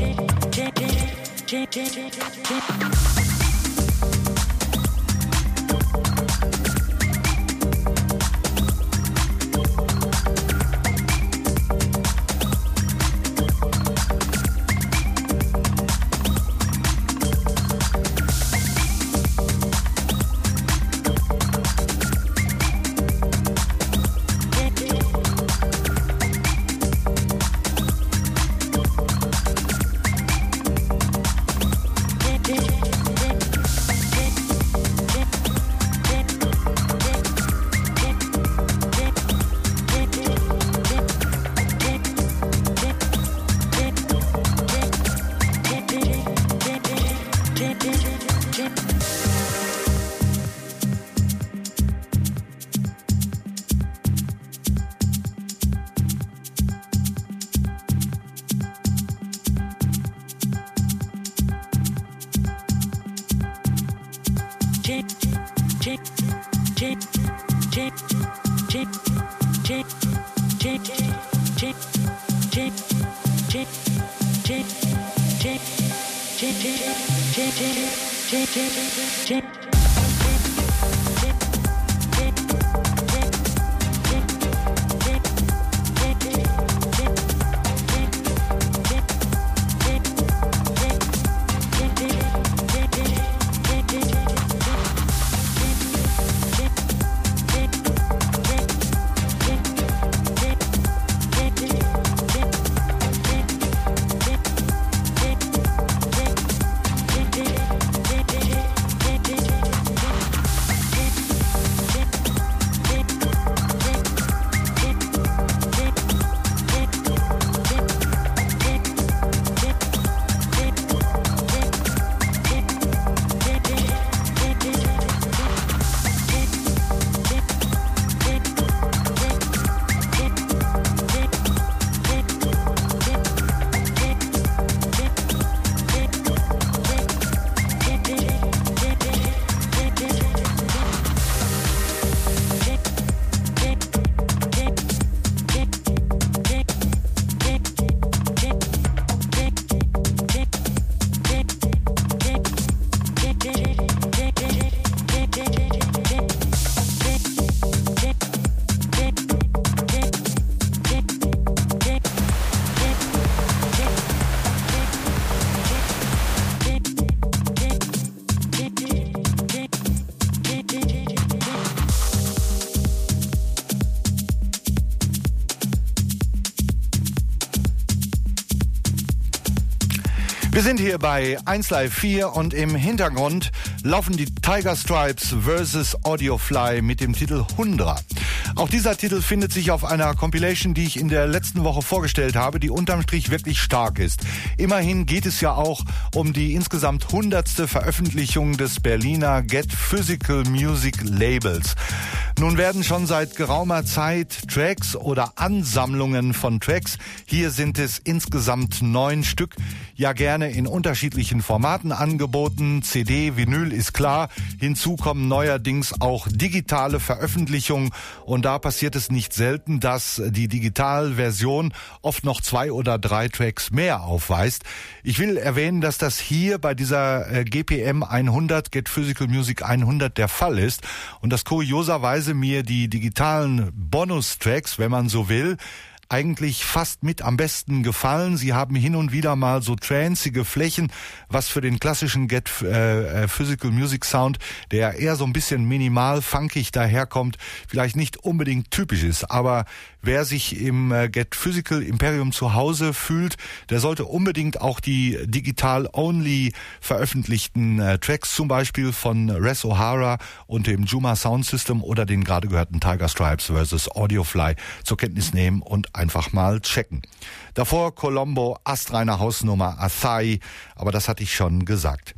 Wir sind hier bei 1 Live 4 und im Hintergrund laufen die Tiger Stripes vs. Audiofly mit dem Titel Hundra. Auch dieser Titel findet sich auf einer Compilation, die ich in der letzten Woche vorgestellt habe, die unterm Strich wirklich stark ist. Immerhin geht es ja auch um die insgesamt 100. Veröffentlichung des Berliner Get Physical Music Labels. Nun werden schon seit geraumer Zeit Tracks oder Ansammlungen von Tracks, hier sind es insgesamt 9 Stück, ja gerne in unterschiedlichen Formaten angeboten. CD, Vinyl ist klar. Hinzu kommen neuerdings auch digitale Veröffentlichungen und da passiert es nicht selten, dass die Digitalversion oft noch 2 oder 3 Tracks mehr aufweist. Ich will erwähnen, dass das hier bei dieser GPM 100, Get Physical Music 100 der Fall ist und dass kurioserweise mir die digitalen Bonustracks, wenn man so will, eigentlich fast mit am besten gefallen. Sie haben hin und wieder mal so tranceige Flächen, was für den klassischen Get Physical Music Sound, der eher so ein bisschen minimal funkig daherkommt, vielleicht nicht unbedingt typisch ist. Aber wer sich im Get Physical Imperium zu Hause fühlt, der sollte unbedingt auch die digital-only veröffentlichten Tracks, zum Beispiel von Res O'Hara und dem Juma Sound System oder den gerade gehörten Tiger Stripes vs. Audiofly zur Kenntnis nehmen und einfach mal checken. Davor Colombo, astreine Hausnummer, Athai, aber das hatte ich schon gesagt.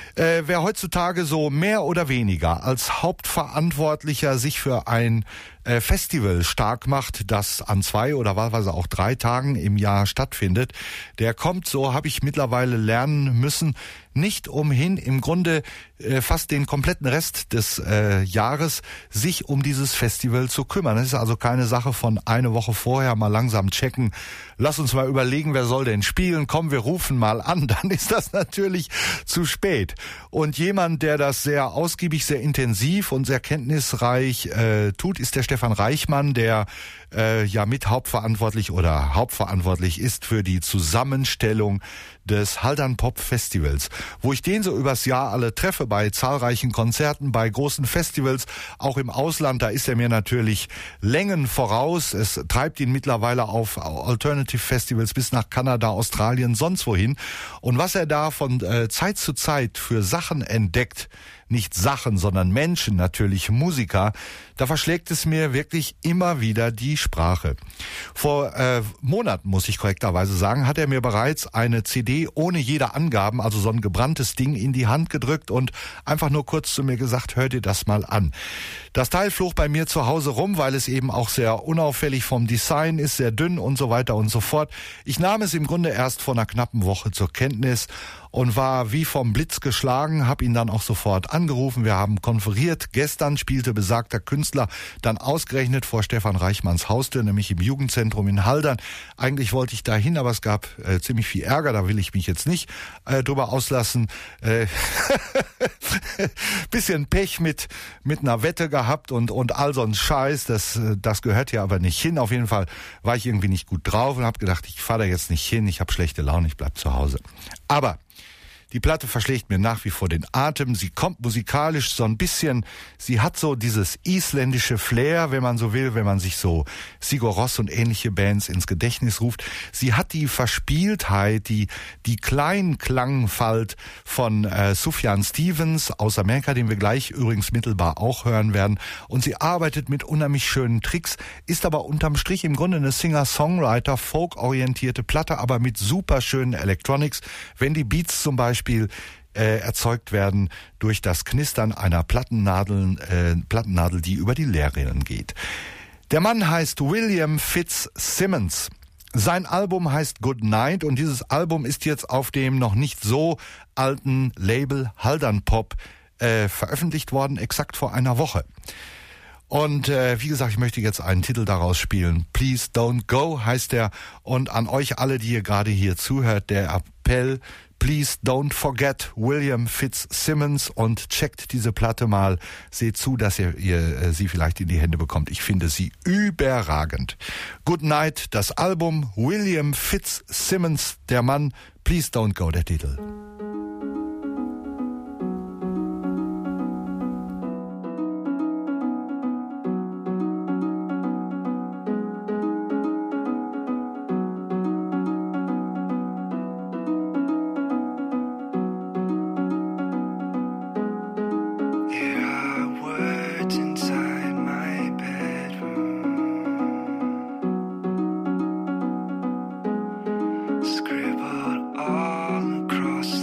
Wer heutzutage so mehr oder weniger als Hauptverantwortlicher sich für ein Festival stark macht, das an 2 oder wahlweise auch 3 Tagen im Jahr stattfindet, der kommt, so habe ich mittlerweile lernen müssen, nicht umhin, im Grunde fast den kompletten Rest des Jahres sich um dieses Festival zu kümmern. Das ist also keine Sache von eine Woche vorher mal langsam checken. Lass lass uns mal überlegen, wer soll denn spielen? Komm, wir rufen mal an. Dann ist das natürlich zu spät. Und jemand, der das sehr ausgiebig, sehr intensiv und sehr kenntnisreich tut, ist der Stefan Reichmann, der ja mit hauptverantwortlich ist für die Zusammenstellung des Haldern Pop Festivals, wo ich den so übers Jahr alle treffe, bei zahlreichen Konzerten, bei großen Festivals, auch im Ausland. Da ist er mir natürlich Längen voraus. Es treibt ihn mittlerweile auf Alternative Festivals bis nach Kanada, Australien, sonst wohin. Und was er da von Zeit zu Zeit für Sachen entdeckt, nicht Sachen, sondern Menschen, natürlich Musiker, da verschlägt es mir wirklich immer wieder die Sprache. Vor Monaten, muss ich korrekterweise sagen, hat er mir bereits eine CD ohne jede Angaben, also so ein gebranntes Ding, in die Hand gedrückt und einfach nur kurz zu mir gesagt, hör dir das mal an. Das Teil flog bei mir zu Hause rum, weil es eben auch sehr unauffällig vom Design ist, sehr dünn und so weiter und so fort. Ich nahm es im Grunde erst vor einer knappen Woche zur Kenntnis und war wie vom Blitz geschlagen, habe ihn dann auch sofort angerufen. Wir haben konferiert. Gestern spielte besagter Künstler dann ausgerechnet vor Stefan Reichmanns Haustür, nämlich im Jugendzentrum in Haldern. Eigentlich wollte ich dahin, aber es gab ziemlich viel Ärger, da will ich mich jetzt nicht drüber auslassen. Bisschen Pech mit einer Wette gehabt und all so ein Scheiß, das gehört hier aber nicht hin. Auf jeden Fall war ich irgendwie nicht gut drauf und habe gedacht, ich fahre da jetzt nicht hin, ich habe schlechte Laune, ich bleib zu Hause. Aber die Platte verschlägt mir nach wie vor den Atem. Sie kommt musikalisch so ein bisschen, sie hat so dieses isländische Flair, wenn man so will, wenn man sich so Sigur Rós und ähnliche Bands ins Gedächtnis ruft. Sie hat die Verspieltheit, die Kleinklangfalt von Sufjan Stevens aus Amerika, den wir gleich übrigens mittelbar auch hören werden. Und sie arbeitet mit unheimlich schönen Tricks, ist aber unterm Strich im Grunde eine Singer-Songwriter, folk-orientierte Platte, aber mit super schönen Electronics. Wenn die Beats zum Beispiel erzeugt werden durch das Knistern einer Plattennadel, die über die Leerrillen geht. Der Mann heißt William Fitzsimmons. Sein Album heißt Good Night und dieses Album ist jetzt auf dem noch nicht so alten Label Haldern Pop veröffentlicht worden, exakt vor einer Woche. Und wie gesagt, ich möchte jetzt einen Titel daraus spielen. Please Don't Go heißt der. Und an euch alle, die ihr gerade hier zuhört, der Appell, Please don't forget William Fitzsimmons und checkt diese Platte mal. Seht zu, dass ihr sie vielleicht in die Hände bekommt. Ich finde sie überragend. Good Night, das Album, William Fitzsimmons, der Mann. Please don't go, der Titel. Scribbled all across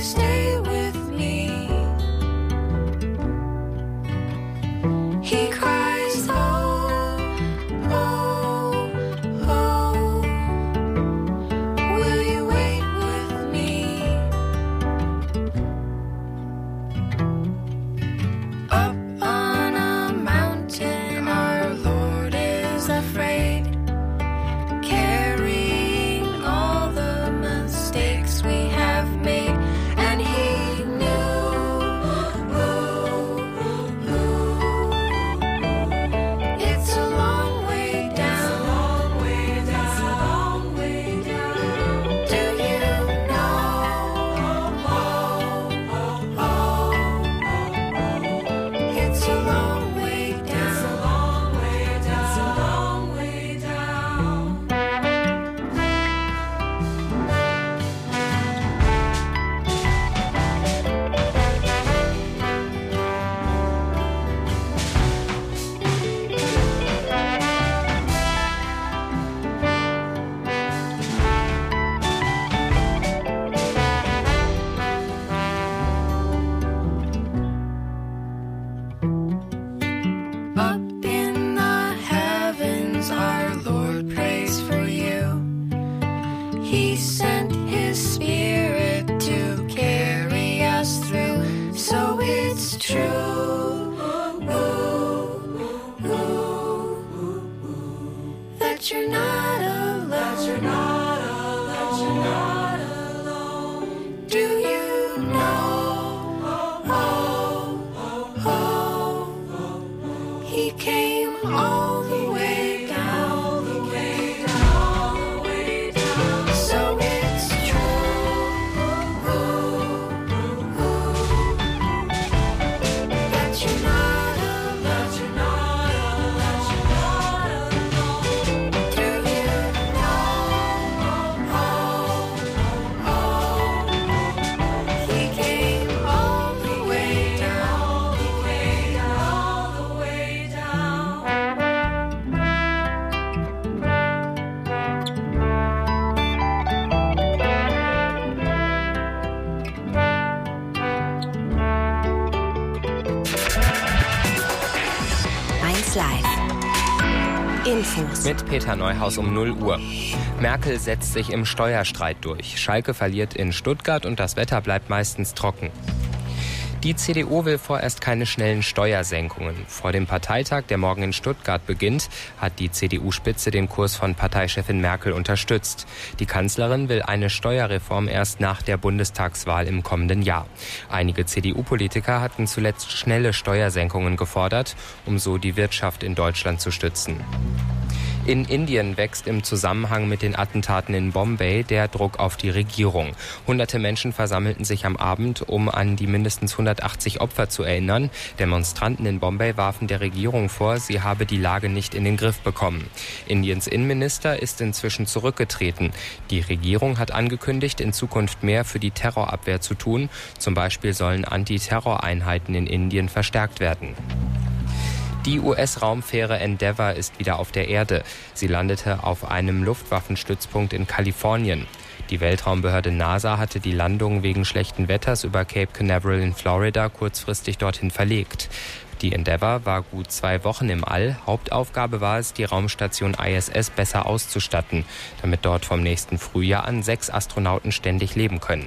please stay with me. He cries, oh, oh, oh. Will you wait with me? Up on a mountain, our Lord is afraid, carrying all the mistakes we have made, and He knew. It's a long way down. Do you know? It's a long way down. It's a long way down. Up in the heavens, our Lord prays for you. He sent His Spirit to carry us through, so it's true that you're not alone. Do you know? He came all the way down. So it's true that you're not alone. Do you know? He came all the way down. Live. Infos. Mit Peter Neuhaus um 0 Uhr. Merkel setzt sich im Steuerstreit durch. Schalke verliert in Stuttgart und das Wetter bleibt meistens trocken. Die CDU will vorerst keine schnellen Steuersenkungen. Vor dem Parteitag, der morgen in Stuttgart beginnt, hat die CDU-Spitze den Kurs von Parteichefin Merkel unterstützt. Die Kanzlerin will eine Steuerreform erst nach der Bundestagswahl im kommenden Jahr. Einige CDU-Politiker hatten zuletzt schnelle Steuersenkungen gefordert, um so die Wirtschaft in Deutschland zu stützen. In Indien wächst im Zusammenhang mit den Attentaten in Bombay der Druck auf die Regierung. Hunderte Menschen versammelten sich am Abend, um an die mindestens 180 Opfer zu erinnern. Demonstranten in Bombay warfen der Regierung vor, sie habe die Lage nicht in den Griff bekommen. Indiens Innenminister ist inzwischen zurückgetreten. Die Regierung hat angekündigt, in Zukunft mehr für die Terrorabwehr zu tun. Zum Beispiel sollen Antiterroreinheiten in Indien verstärkt werden. Die US-Raumfähre Endeavour ist wieder auf der Erde. Sie landete auf einem Luftwaffenstützpunkt in Kalifornien. Die Weltraumbehörde NASA hatte die Landung wegen schlechten Wetters über Cape Canaveral in Florida kurzfristig dorthin verlegt. Die Endeavour war gut 2 Wochen im All. Hauptaufgabe war es, die Raumstation ISS besser auszustatten, damit dort vom nächsten Frühjahr an 6 Astronauten ständig leben können.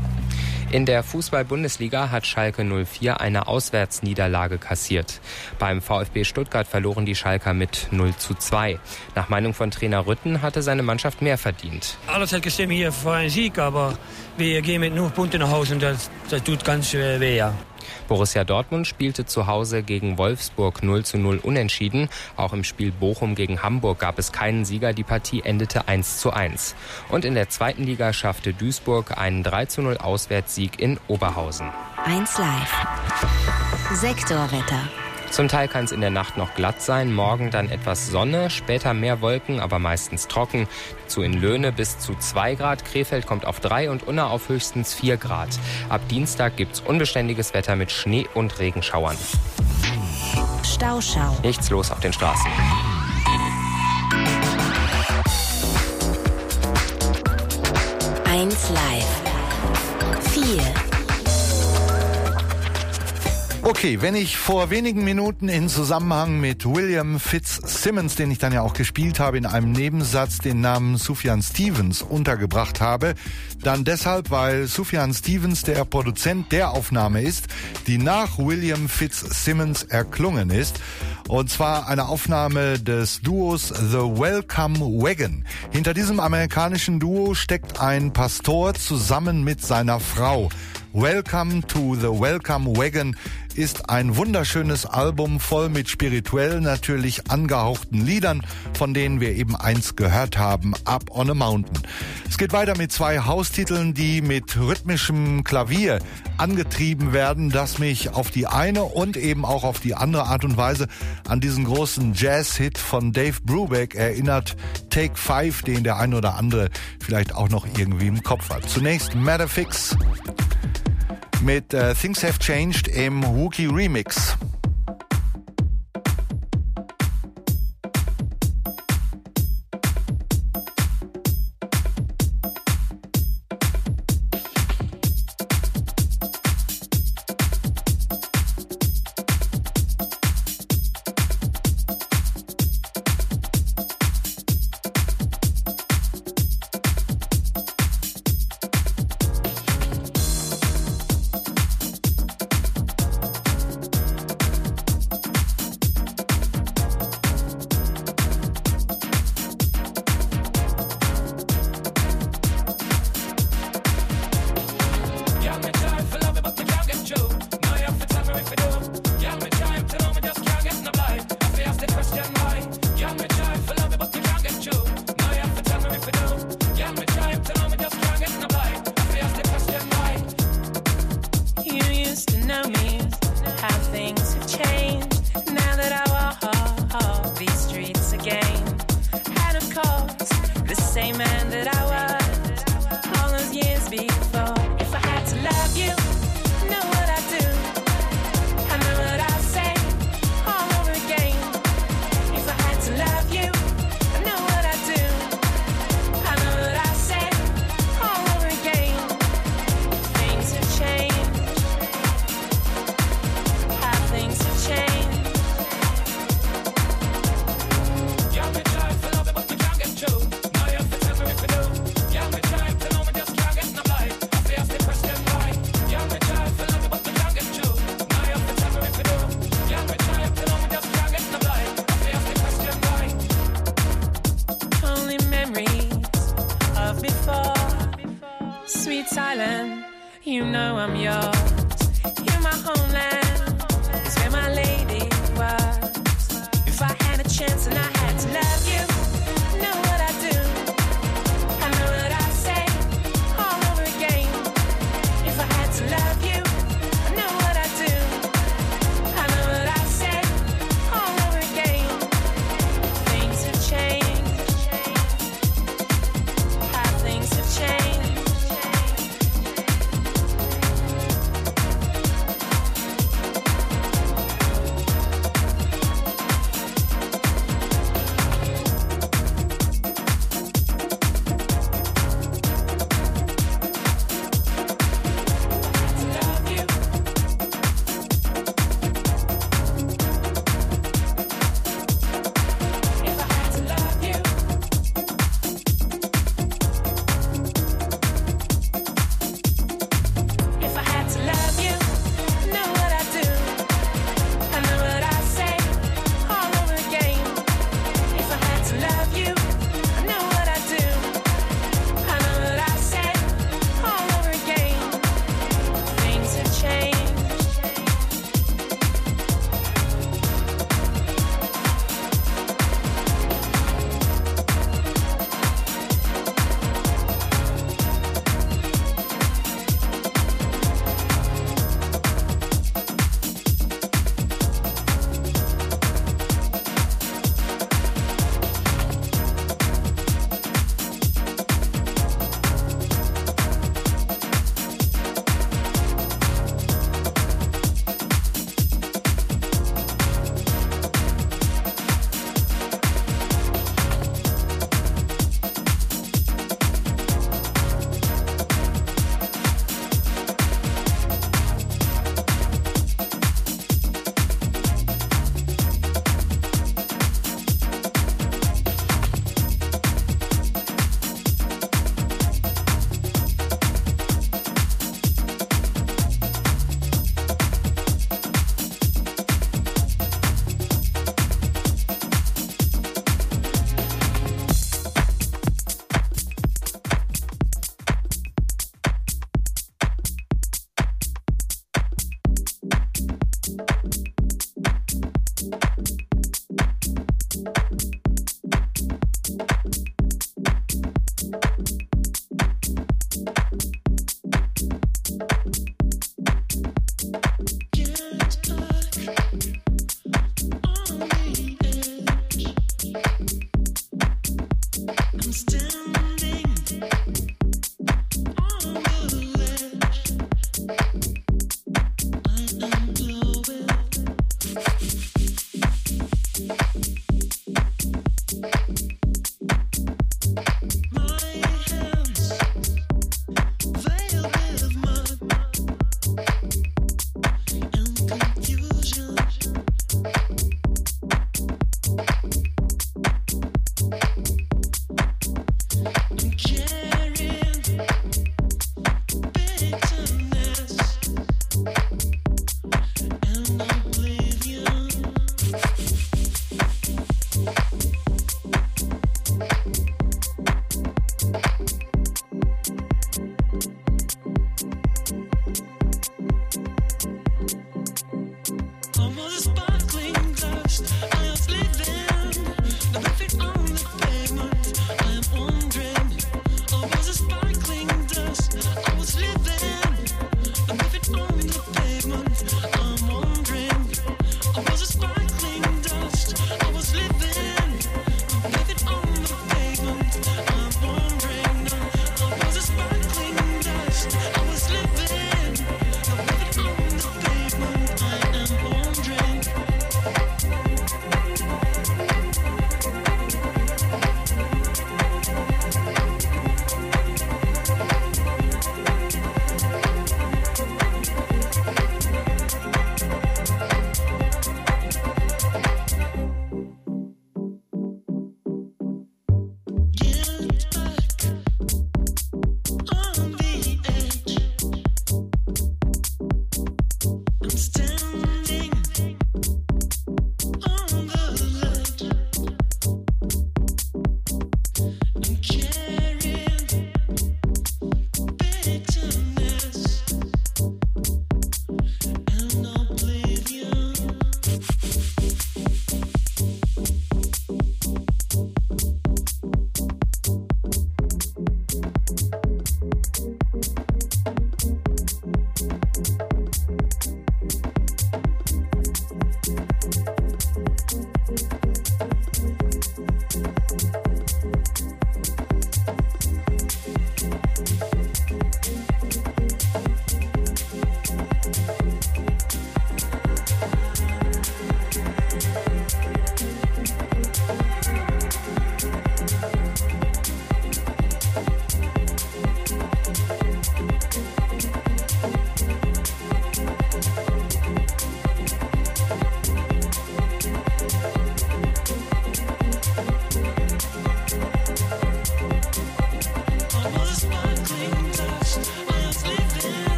In der Fußball-Bundesliga hat Schalke 04 eine Auswärtsniederlage kassiert. Beim VfB Stuttgart verloren die Schalker mit 0:2. Nach Meinung von Trainer Rütten hatte seine Mannschaft mehr verdient. Alles hat gestimmt hier für einen Sieg, aber wir gehen mit nur Punkten nach Hause und das tut ganz weh, ja. Borussia Dortmund spielte zu Hause gegen Wolfsburg 0:0 unentschieden. Auch im Spiel Bochum gegen Hamburg gab es keinen Sieger. Die Partie endete 1:1. Und in der 2. Liga schaffte Duisburg einen 3:0 Auswärtssieg in Oberhausen. 1 Live. Sektorwetter. Zum Teil kann es in der Nacht noch glatt sein, morgen dann etwas Sonne, später mehr Wolken, aber meistens trocken. Dazu in Löhne bis zu 2 Grad, Krefeld kommt auf 3 und Unna auf höchstens 4 Grad. Ab Dienstag gibt's unbeständiges Wetter mit Schnee und Regenschauern. Stauschau. Nichts los auf den Straßen. Eins Live. 4 4. Okay, wenn ich vor wenigen Minuten in Zusammenhang mit William Fitzsimmons, den ich dann ja auch gespielt habe, in einem Nebensatz den Namen Sufjan Stevens untergebracht habe, dann deshalb, weil Sufjan Stevens der Produzent der Aufnahme ist, die nach William Fitzsimmons erklungen ist. Und zwar eine Aufnahme des Duos The Welcome Wagon. Hinter diesem amerikanischen Duo steckt ein Pastor zusammen mit seiner Frau. Welcome to the Welcome Wagon ist ein wunderschönes Album voll mit spirituell natürlich angehauchten Liedern, von denen wir eben eins gehört haben, Up on a Mountain. Es geht weiter mit 2 Haustiteln, die mit rhythmischem Klavier angetrieben werden, das mich auf die eine und eben auch auf die andere Art und Weise an diesen großen Jazz-Hit von Dave Brubeck erinnert, Take 5, den der ein oder andere vielleicht auch noch irgendwie im Kopf hat. Zunächst Metafix mit Things Have Changed im Wookie Remix.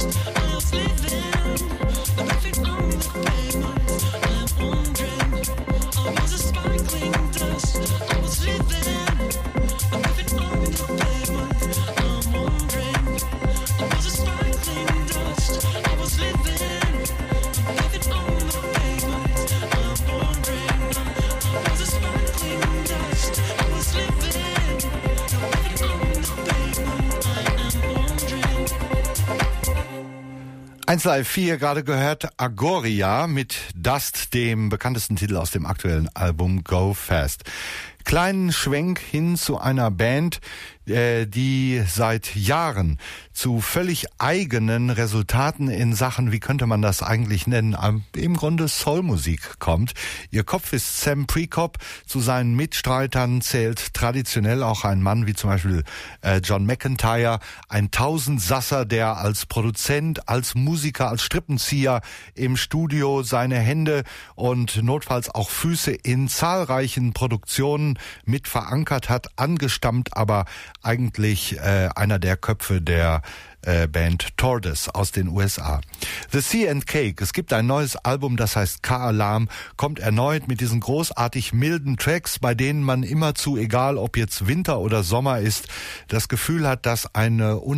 Live 4 gerade gehört Agoria mit Dust, dem bekanntesten Titel aus dem aktuellen Album Go Fast. Kleinen Schwenk hin zu einer Band, die seit Jahren zu völlig eigenen Resultaten in Sachen, wie könnte man das eigentlich nennen, im Grunde Soulmusik kommt. Ihr Kopf ist Sam Prekop, zu seinen Mitstreitern zählt traditionell auch ein Mann wie zum Beispiel John McEntire, ein Tausendsasser, der als Produzent, als Musiker, als Strippenzieher im Studio seine Hände und notfalls auch Füße in zahlreichen Produktionen mit verankert hat, angestammt, aber eigentlich einer der Köpfe der Band Tortoise aus den USA. The Sea and Cake, es gibt ein neues Album, das heißt K-Alarm, kommt erneut mit diesen großartig milden Tracks, bei denen man immerzu, egal ob jetzt Winter oder Sommer ist, das Gefühl hat, dass ein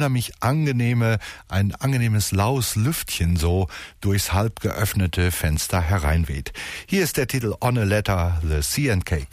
angenehmes laues Lüftchen so durchs halb geöffnete Fenster hereinweht. Hier ist der Titel On a Letter, The Sea and Cake.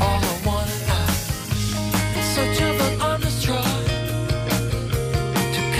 Such of an honest try to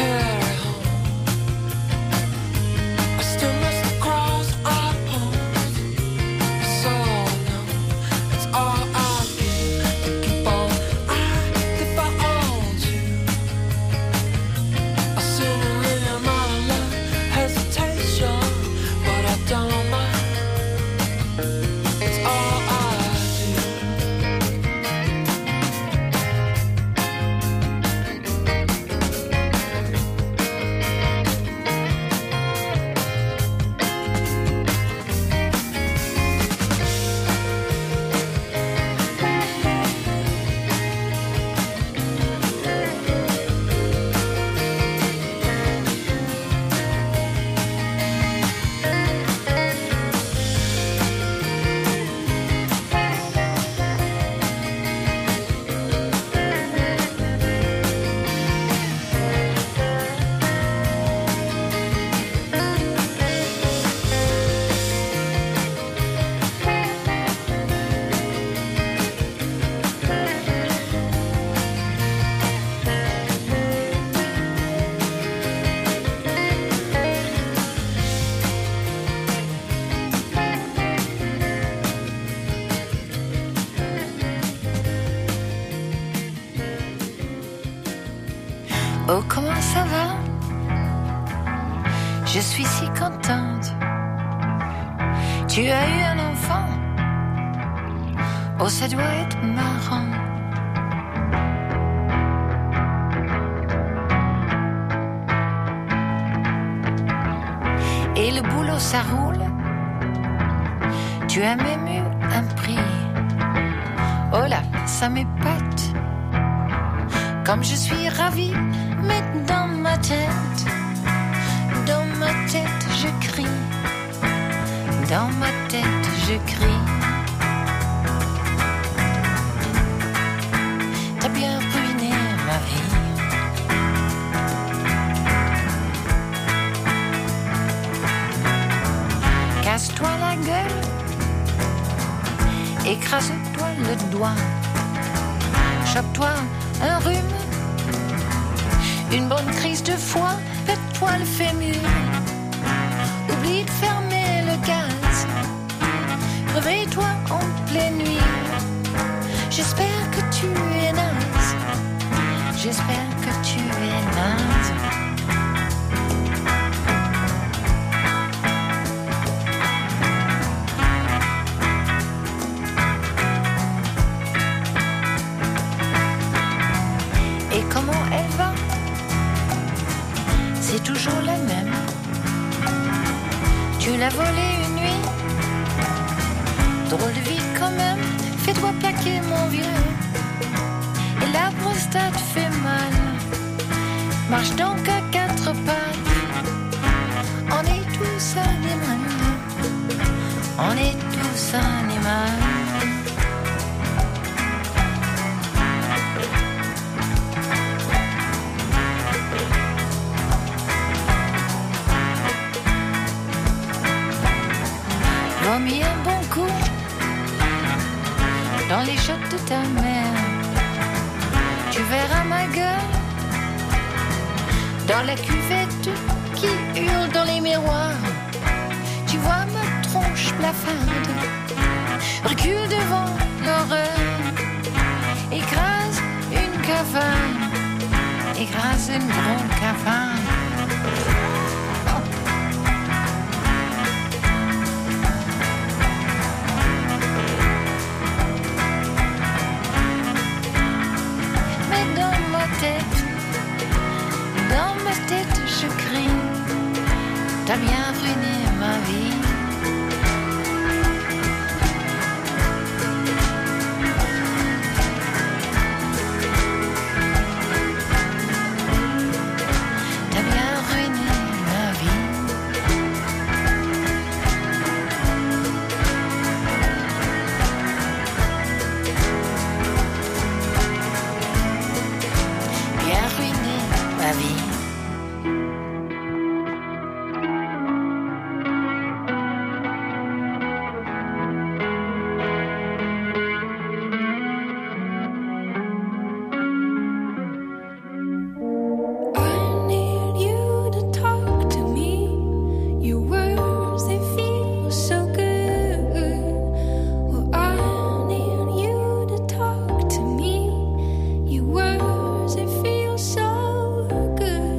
Oh, comment ça va? Je suis si contente. Tu as eu un enfant? Oh, ça doit être marrant. Et le boulot, ça roule. Tu as même eu un prix. Oh là, ça m'épate. Comme je suis ravie, mais dans ma tête, je crie. Dans ma tête, je crie. T'as bien ruiné ma vie. Casse-toi la gueule, écrase-toi le doigt, chope-toi un rhume, une bonne crise de foie, pète-toi le fémur, oublie de fermer le gaz, réveille-toi en pleine nuit, j'espère que tu es naze, j'espère que tu es naze. C'est toujours la même. Tu l'as volé une nuit. Drôle de vie quand même. Fais-toi plaquer mon vieux. Et la prostate fait mal. Marche donc à quatre pattes. On est tous animaux. On est tous animaux. Vomis un bon coup dans les shots de ta mère. Tu verras ma gueule dans la cuvette qui hurle dans les miroirs. Tu vois ma tronche blafarde, recule devant l'horreur. Écrase une caverne, écrase une grande caverne. Dans ma tête, je crie. T'as bien ruiné ma vie. T'as bien ruiné ma vie. Bien ruiné ma vie. Good.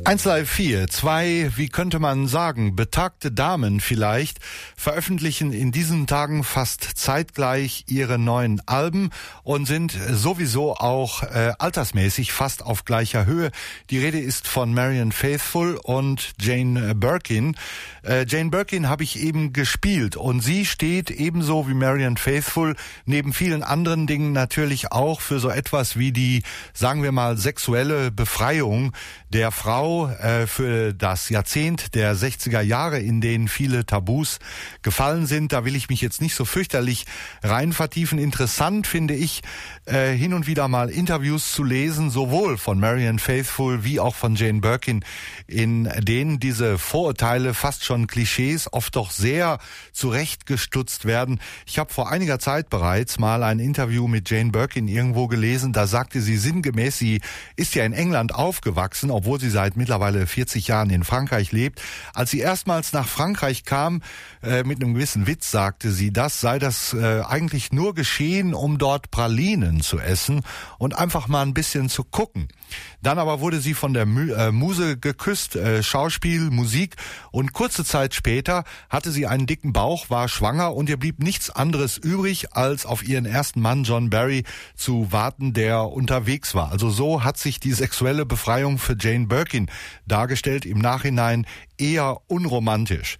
1Live 4, zwei, wie könnte man sagen, betagte Damen vielleicht, veröffentlichen in diesen Tagen fast zeitgleich ihre neuen Alben und sind sowieso auch altersmäßig fast auf gleicher Höhe. Die Rede ist von Marianne Faithfull und Jane Birkin. Jane Birkin habe ich eben gespielt und sie steht ebenso wie Marianne Faithfull neben vielen anderen Dingen natürlich auch für so etwas wie die, sagen wir mal, sexuelle Befreiung der Frau, für das Jahrzehnt der 60er Jahre, in denen viele Tabus gefallen sind. Da will ich mich jetzt nicht so fürchterlich rein vertiefen. Interessant finde ich, hin und wieder mal Interviews zu lesen, sowohl von Marianne Faithfull wie auch von Jane Birkin, in denen diese Vorurteile, fast schon Klischees, oft doch sehr zurechtgestutzt werden. Ich habe vor einiger Zeit bereits mal ein Interview mit Jane Birkin irgendwo gelesen. Da sagte sie sinngemäß, sie ist ja in England aufgewachsen, obwohl sie seit mittlerweile 40 Jahren in Frankreich lebt. Als sie erstmals nach Frankreich kam, mit einem gewissen Witz sagte sie, sei das eigentlich nur geschehen, um dort Pralinen zu essen und einfach mal ein bisschen zu gucken. Dann aber wurde sie von der Muse geküsst, Schauspiel, Musik, und kurze Zeit später hatte sie einen dicken Bauch, war schwanger und ihr blieb nichts anderes übrig, als auf ihren ersten Mann John Barry zu warten, der unterwegs war. Also so hat sich die sexuelle Befreiung für Jane Birkin dargestellt, im Nachhinein eher unromantisch.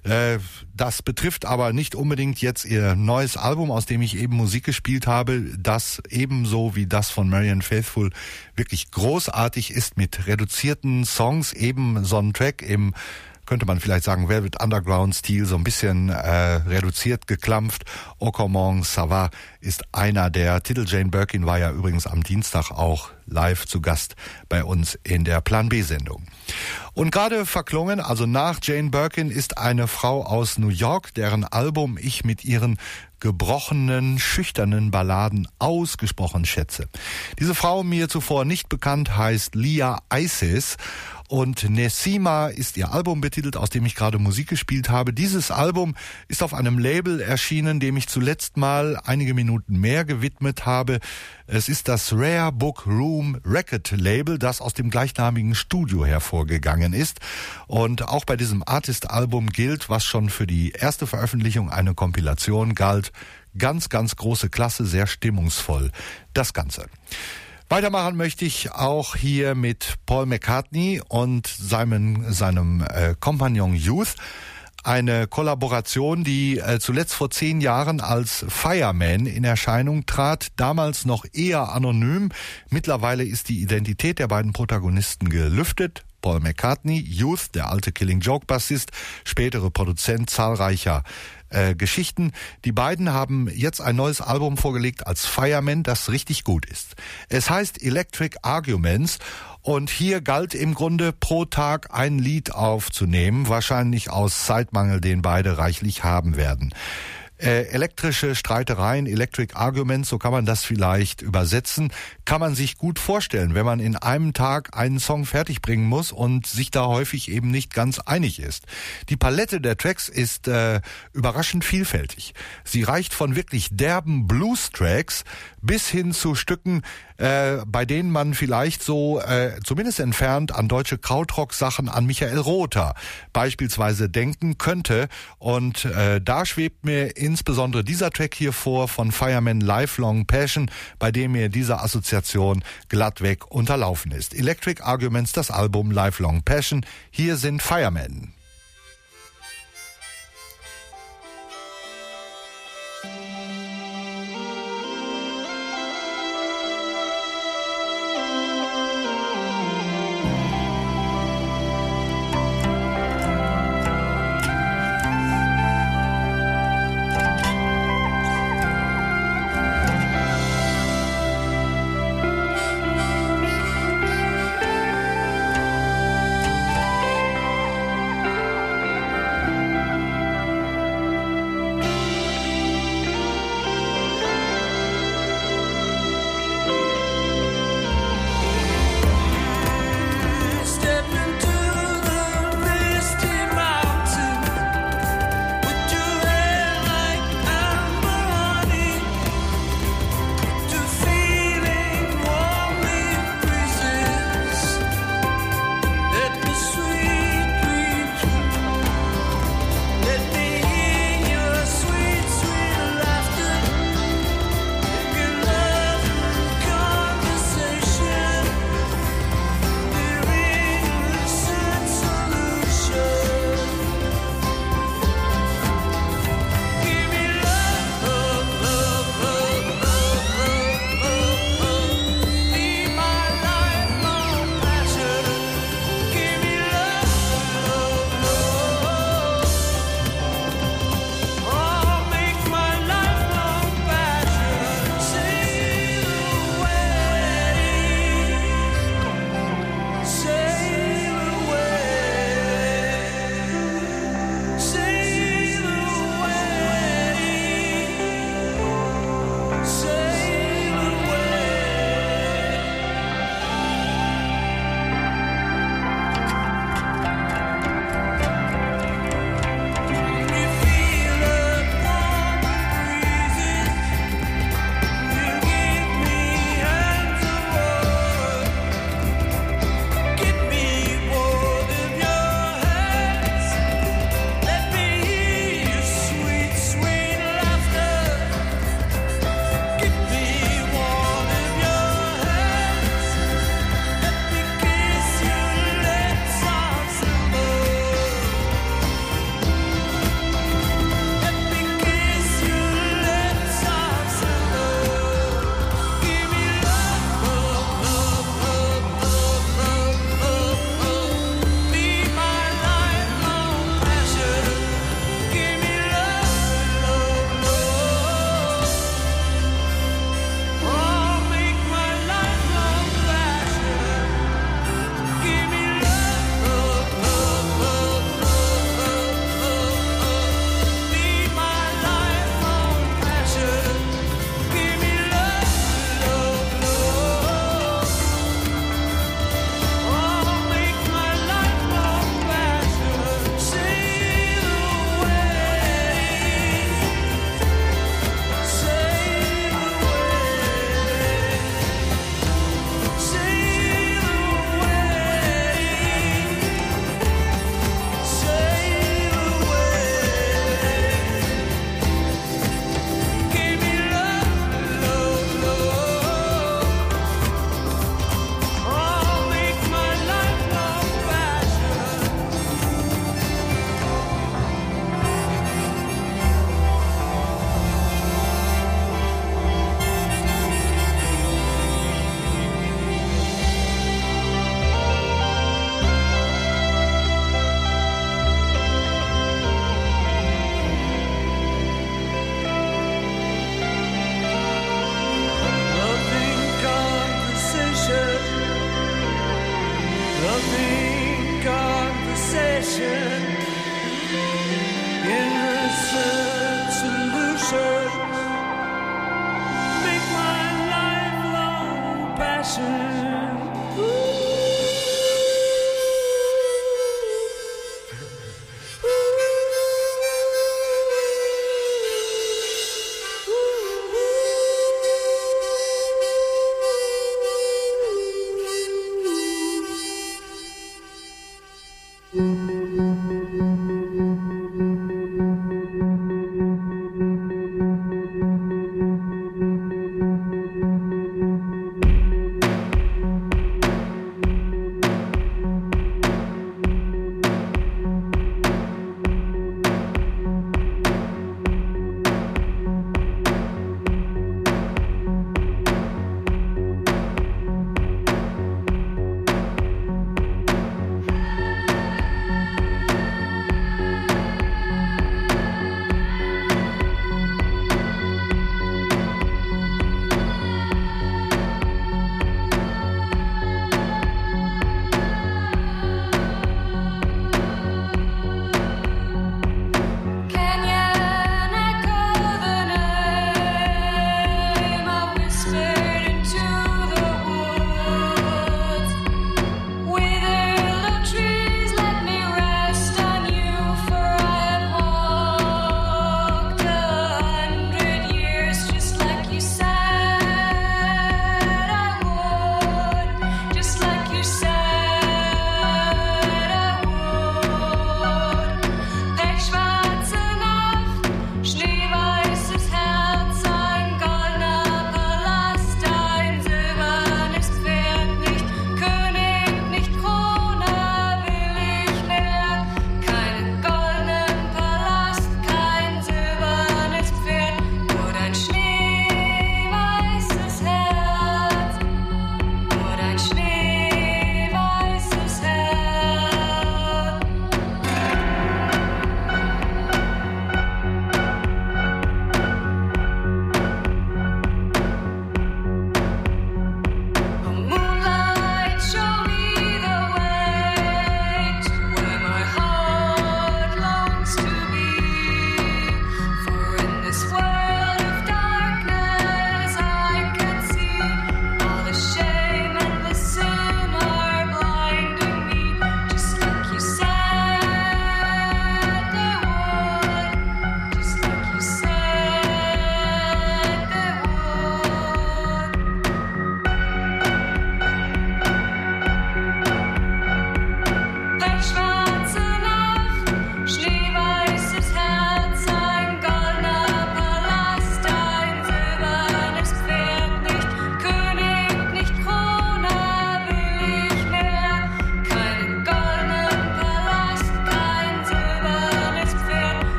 Das betrifft aber nicht unbedingt jetzt ihr neues Album, aus dem ich eben Musik gespielt habe, das ebenso wie das von Marianne Faithfull wirklich großartig ist, mit reduzierten Songs, eben so ein Track im, könnte man vielleicht sagen, Velvet Underground-Stil, so ein bisschen reduziert, geklampft. Oh comment ça va ist einer der Titel. Jane Birkin war ja übrigens am Dienstag auch live zu Gast bei uns in der Plan B-Sendung. Und gerade verklungen, also nach Jane Birkin, ist eine Frau aus New York, deren Album ich mit ihren gebrochenen, schüchternen Balladen ausgesprochen schätze. Diese Frau, mir zuvor nicht bekannt, heißt Lia Isis. Und Nesima ist ihr Album betitelt, aus dem ich gerade Musik gespielt habe. Dieses Album ist auf einem Label erschienen, dem ich zuletzt mal einige Minuten mehr gewidmet habe. Es ist das Rare Book Room Record Label, das aus dem gleichnamigen Studio hervorgegangen ist. Und auch bei diesem Artist-Album gilt, was schon für die erste Veröffentlichung eine Kompilation galt, ganz, ganz große Klasse, sehr stimmungsvoll, das Ganze. Weitermachen möchte ich auch hier mit Paul McCartney und seinem Kompagnon Youth. Eine Kollaboration, die zuletzt vor 10 Jahren als Fireman in Erscheinung trat, damals noch eher anonym. Mittlerweile ist die Identität der beiden Protagonisten gelüftet. Paul McCartney, Youth, der alte Killing Joke Bassist, spätere Produzent zahlreicher Geschichten. Die beiden haben jetzt ein neues Album vorgelegt als Fireman, das richtig gut ist. Es heißt Electric Arguments und hier galt im Grunde pro Tag ein Lied aufzunehmen, wahrscheinlich aus Zeitmangel, den beide reichlich haben werden. Elektrische Streitereien, Electric Arguments, so kann man das vielleicht übersetzen, kann man sich gut vorstellen, wenn man in einem Tag einen Song fertigbringen muss und sich da häufig eben nicht ganz einig ist. Die Palette der Tracks ist überraschend vielfältig. Sie reicht von wirklich derben Blues-Tracks bis hin zu Stücken, bei denen man vielleicht so zumindest entfernt an deutsche Krautrock-Sachen, an Michael Rother beispielsweise denken könnte. Und da schwebt mir insbesondere dieser Track hier vor von Fireman, Lifelong Passion, bei dem mir diese Assoziation glattweg unterlaufen ist. Electric Arguments, das Album Lifelong Passion. Hier sind Fireman.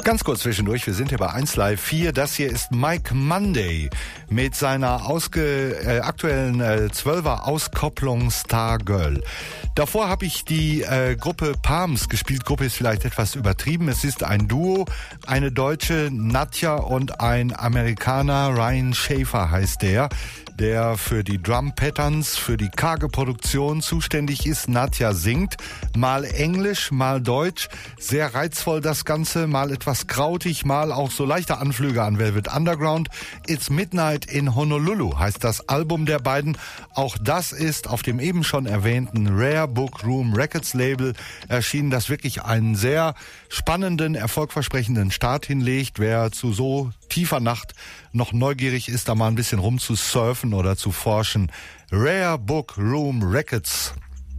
Ganz kurz zwischendurch, wir sind hier bei 1 Live 4. Das hier ist Mike Monday mit seiner aktuellen 12er Auskopplung Star Girl. Davor habe ich die Gruppe Palms gespielt. Gruppe ist vielleicht etwas übertrieben. Es ist ein Duo, eine Deutsche, Nadja, und ein Amerikaner, Ryan Schaefer heißt der für die Drum-Patterns, für die karge Produktion zuständig ist. Nadja singt, mal Englisch, mal Deutsch. Sehr reizvoll das Ganze, mal etwas krautig, mal auch so leichte Anflüge an Velvet Underground. It's Midnight in Honolulu heißt das Album der beiden. Auch das ist auf dem eben schon erwähnten Rare Book Room Records Label erschienen, das wirklich einen sehr spannenden, erfolgversprechenden Start hinlegt. Wer zu so tiefer Nacht noch neugierig ist, da mal ein bisschen rumzusurfen oder zu forschen. Rare Book Room Records.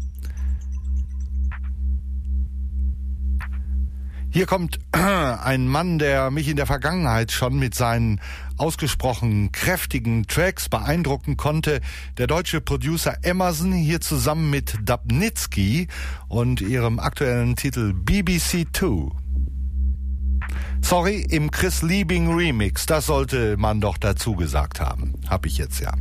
Hier kommt ein Mann, der mich in der Vergangenheit schon mit seinen ausgesprochen kräftigen Tracks beeindrucken konnte. Der deutsche Producer Emerson, hier zusammen mit Dubnitsky und ihrem aktuellen Titel BBC2. Sorry, im Chris Liebing Remix, das sollte man doch dazu gesagt haben. Hab ich jetzt ja.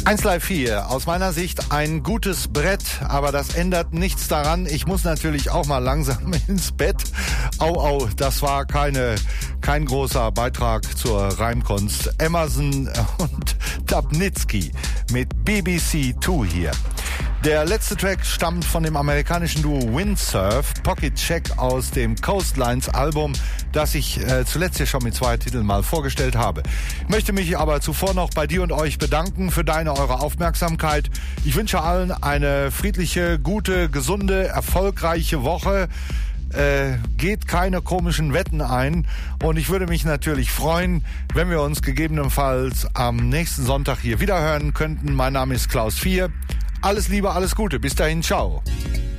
1 Live 4, aus meiner Sicht ein gutes Brett, aber das ändert nichts daran. Ich muss natürlich auch mal langsam ins Bett. Au, das war kein großer Beitrag zur Reimkunst. Emerson und Dubnitsky mit BBC 2 hier. Der letzte Track stammt von dem amerikanischen Duo Windsurf, Pocket Check aus dem Coastlines Album, das ich zuletzt hier schon mit 2 Titeln mal vorgestellt habe. Ich möchte mich aber zuvor noch bei dir und euch bedanken für eure Aufmerksamkeit. Ich wünsche allen eine friedliche, gute, gesunde, erfolgreiche Woche. Geht keine komischen Wetten ein und ich würde mich natürlich freuen, wenn wir uns gegebenenfalls am nächsten Sonntag hier wiederhören könnten. Mein Name ist Klaus 4. Alles Liebe, alles Gute. Bis dahin, ciao.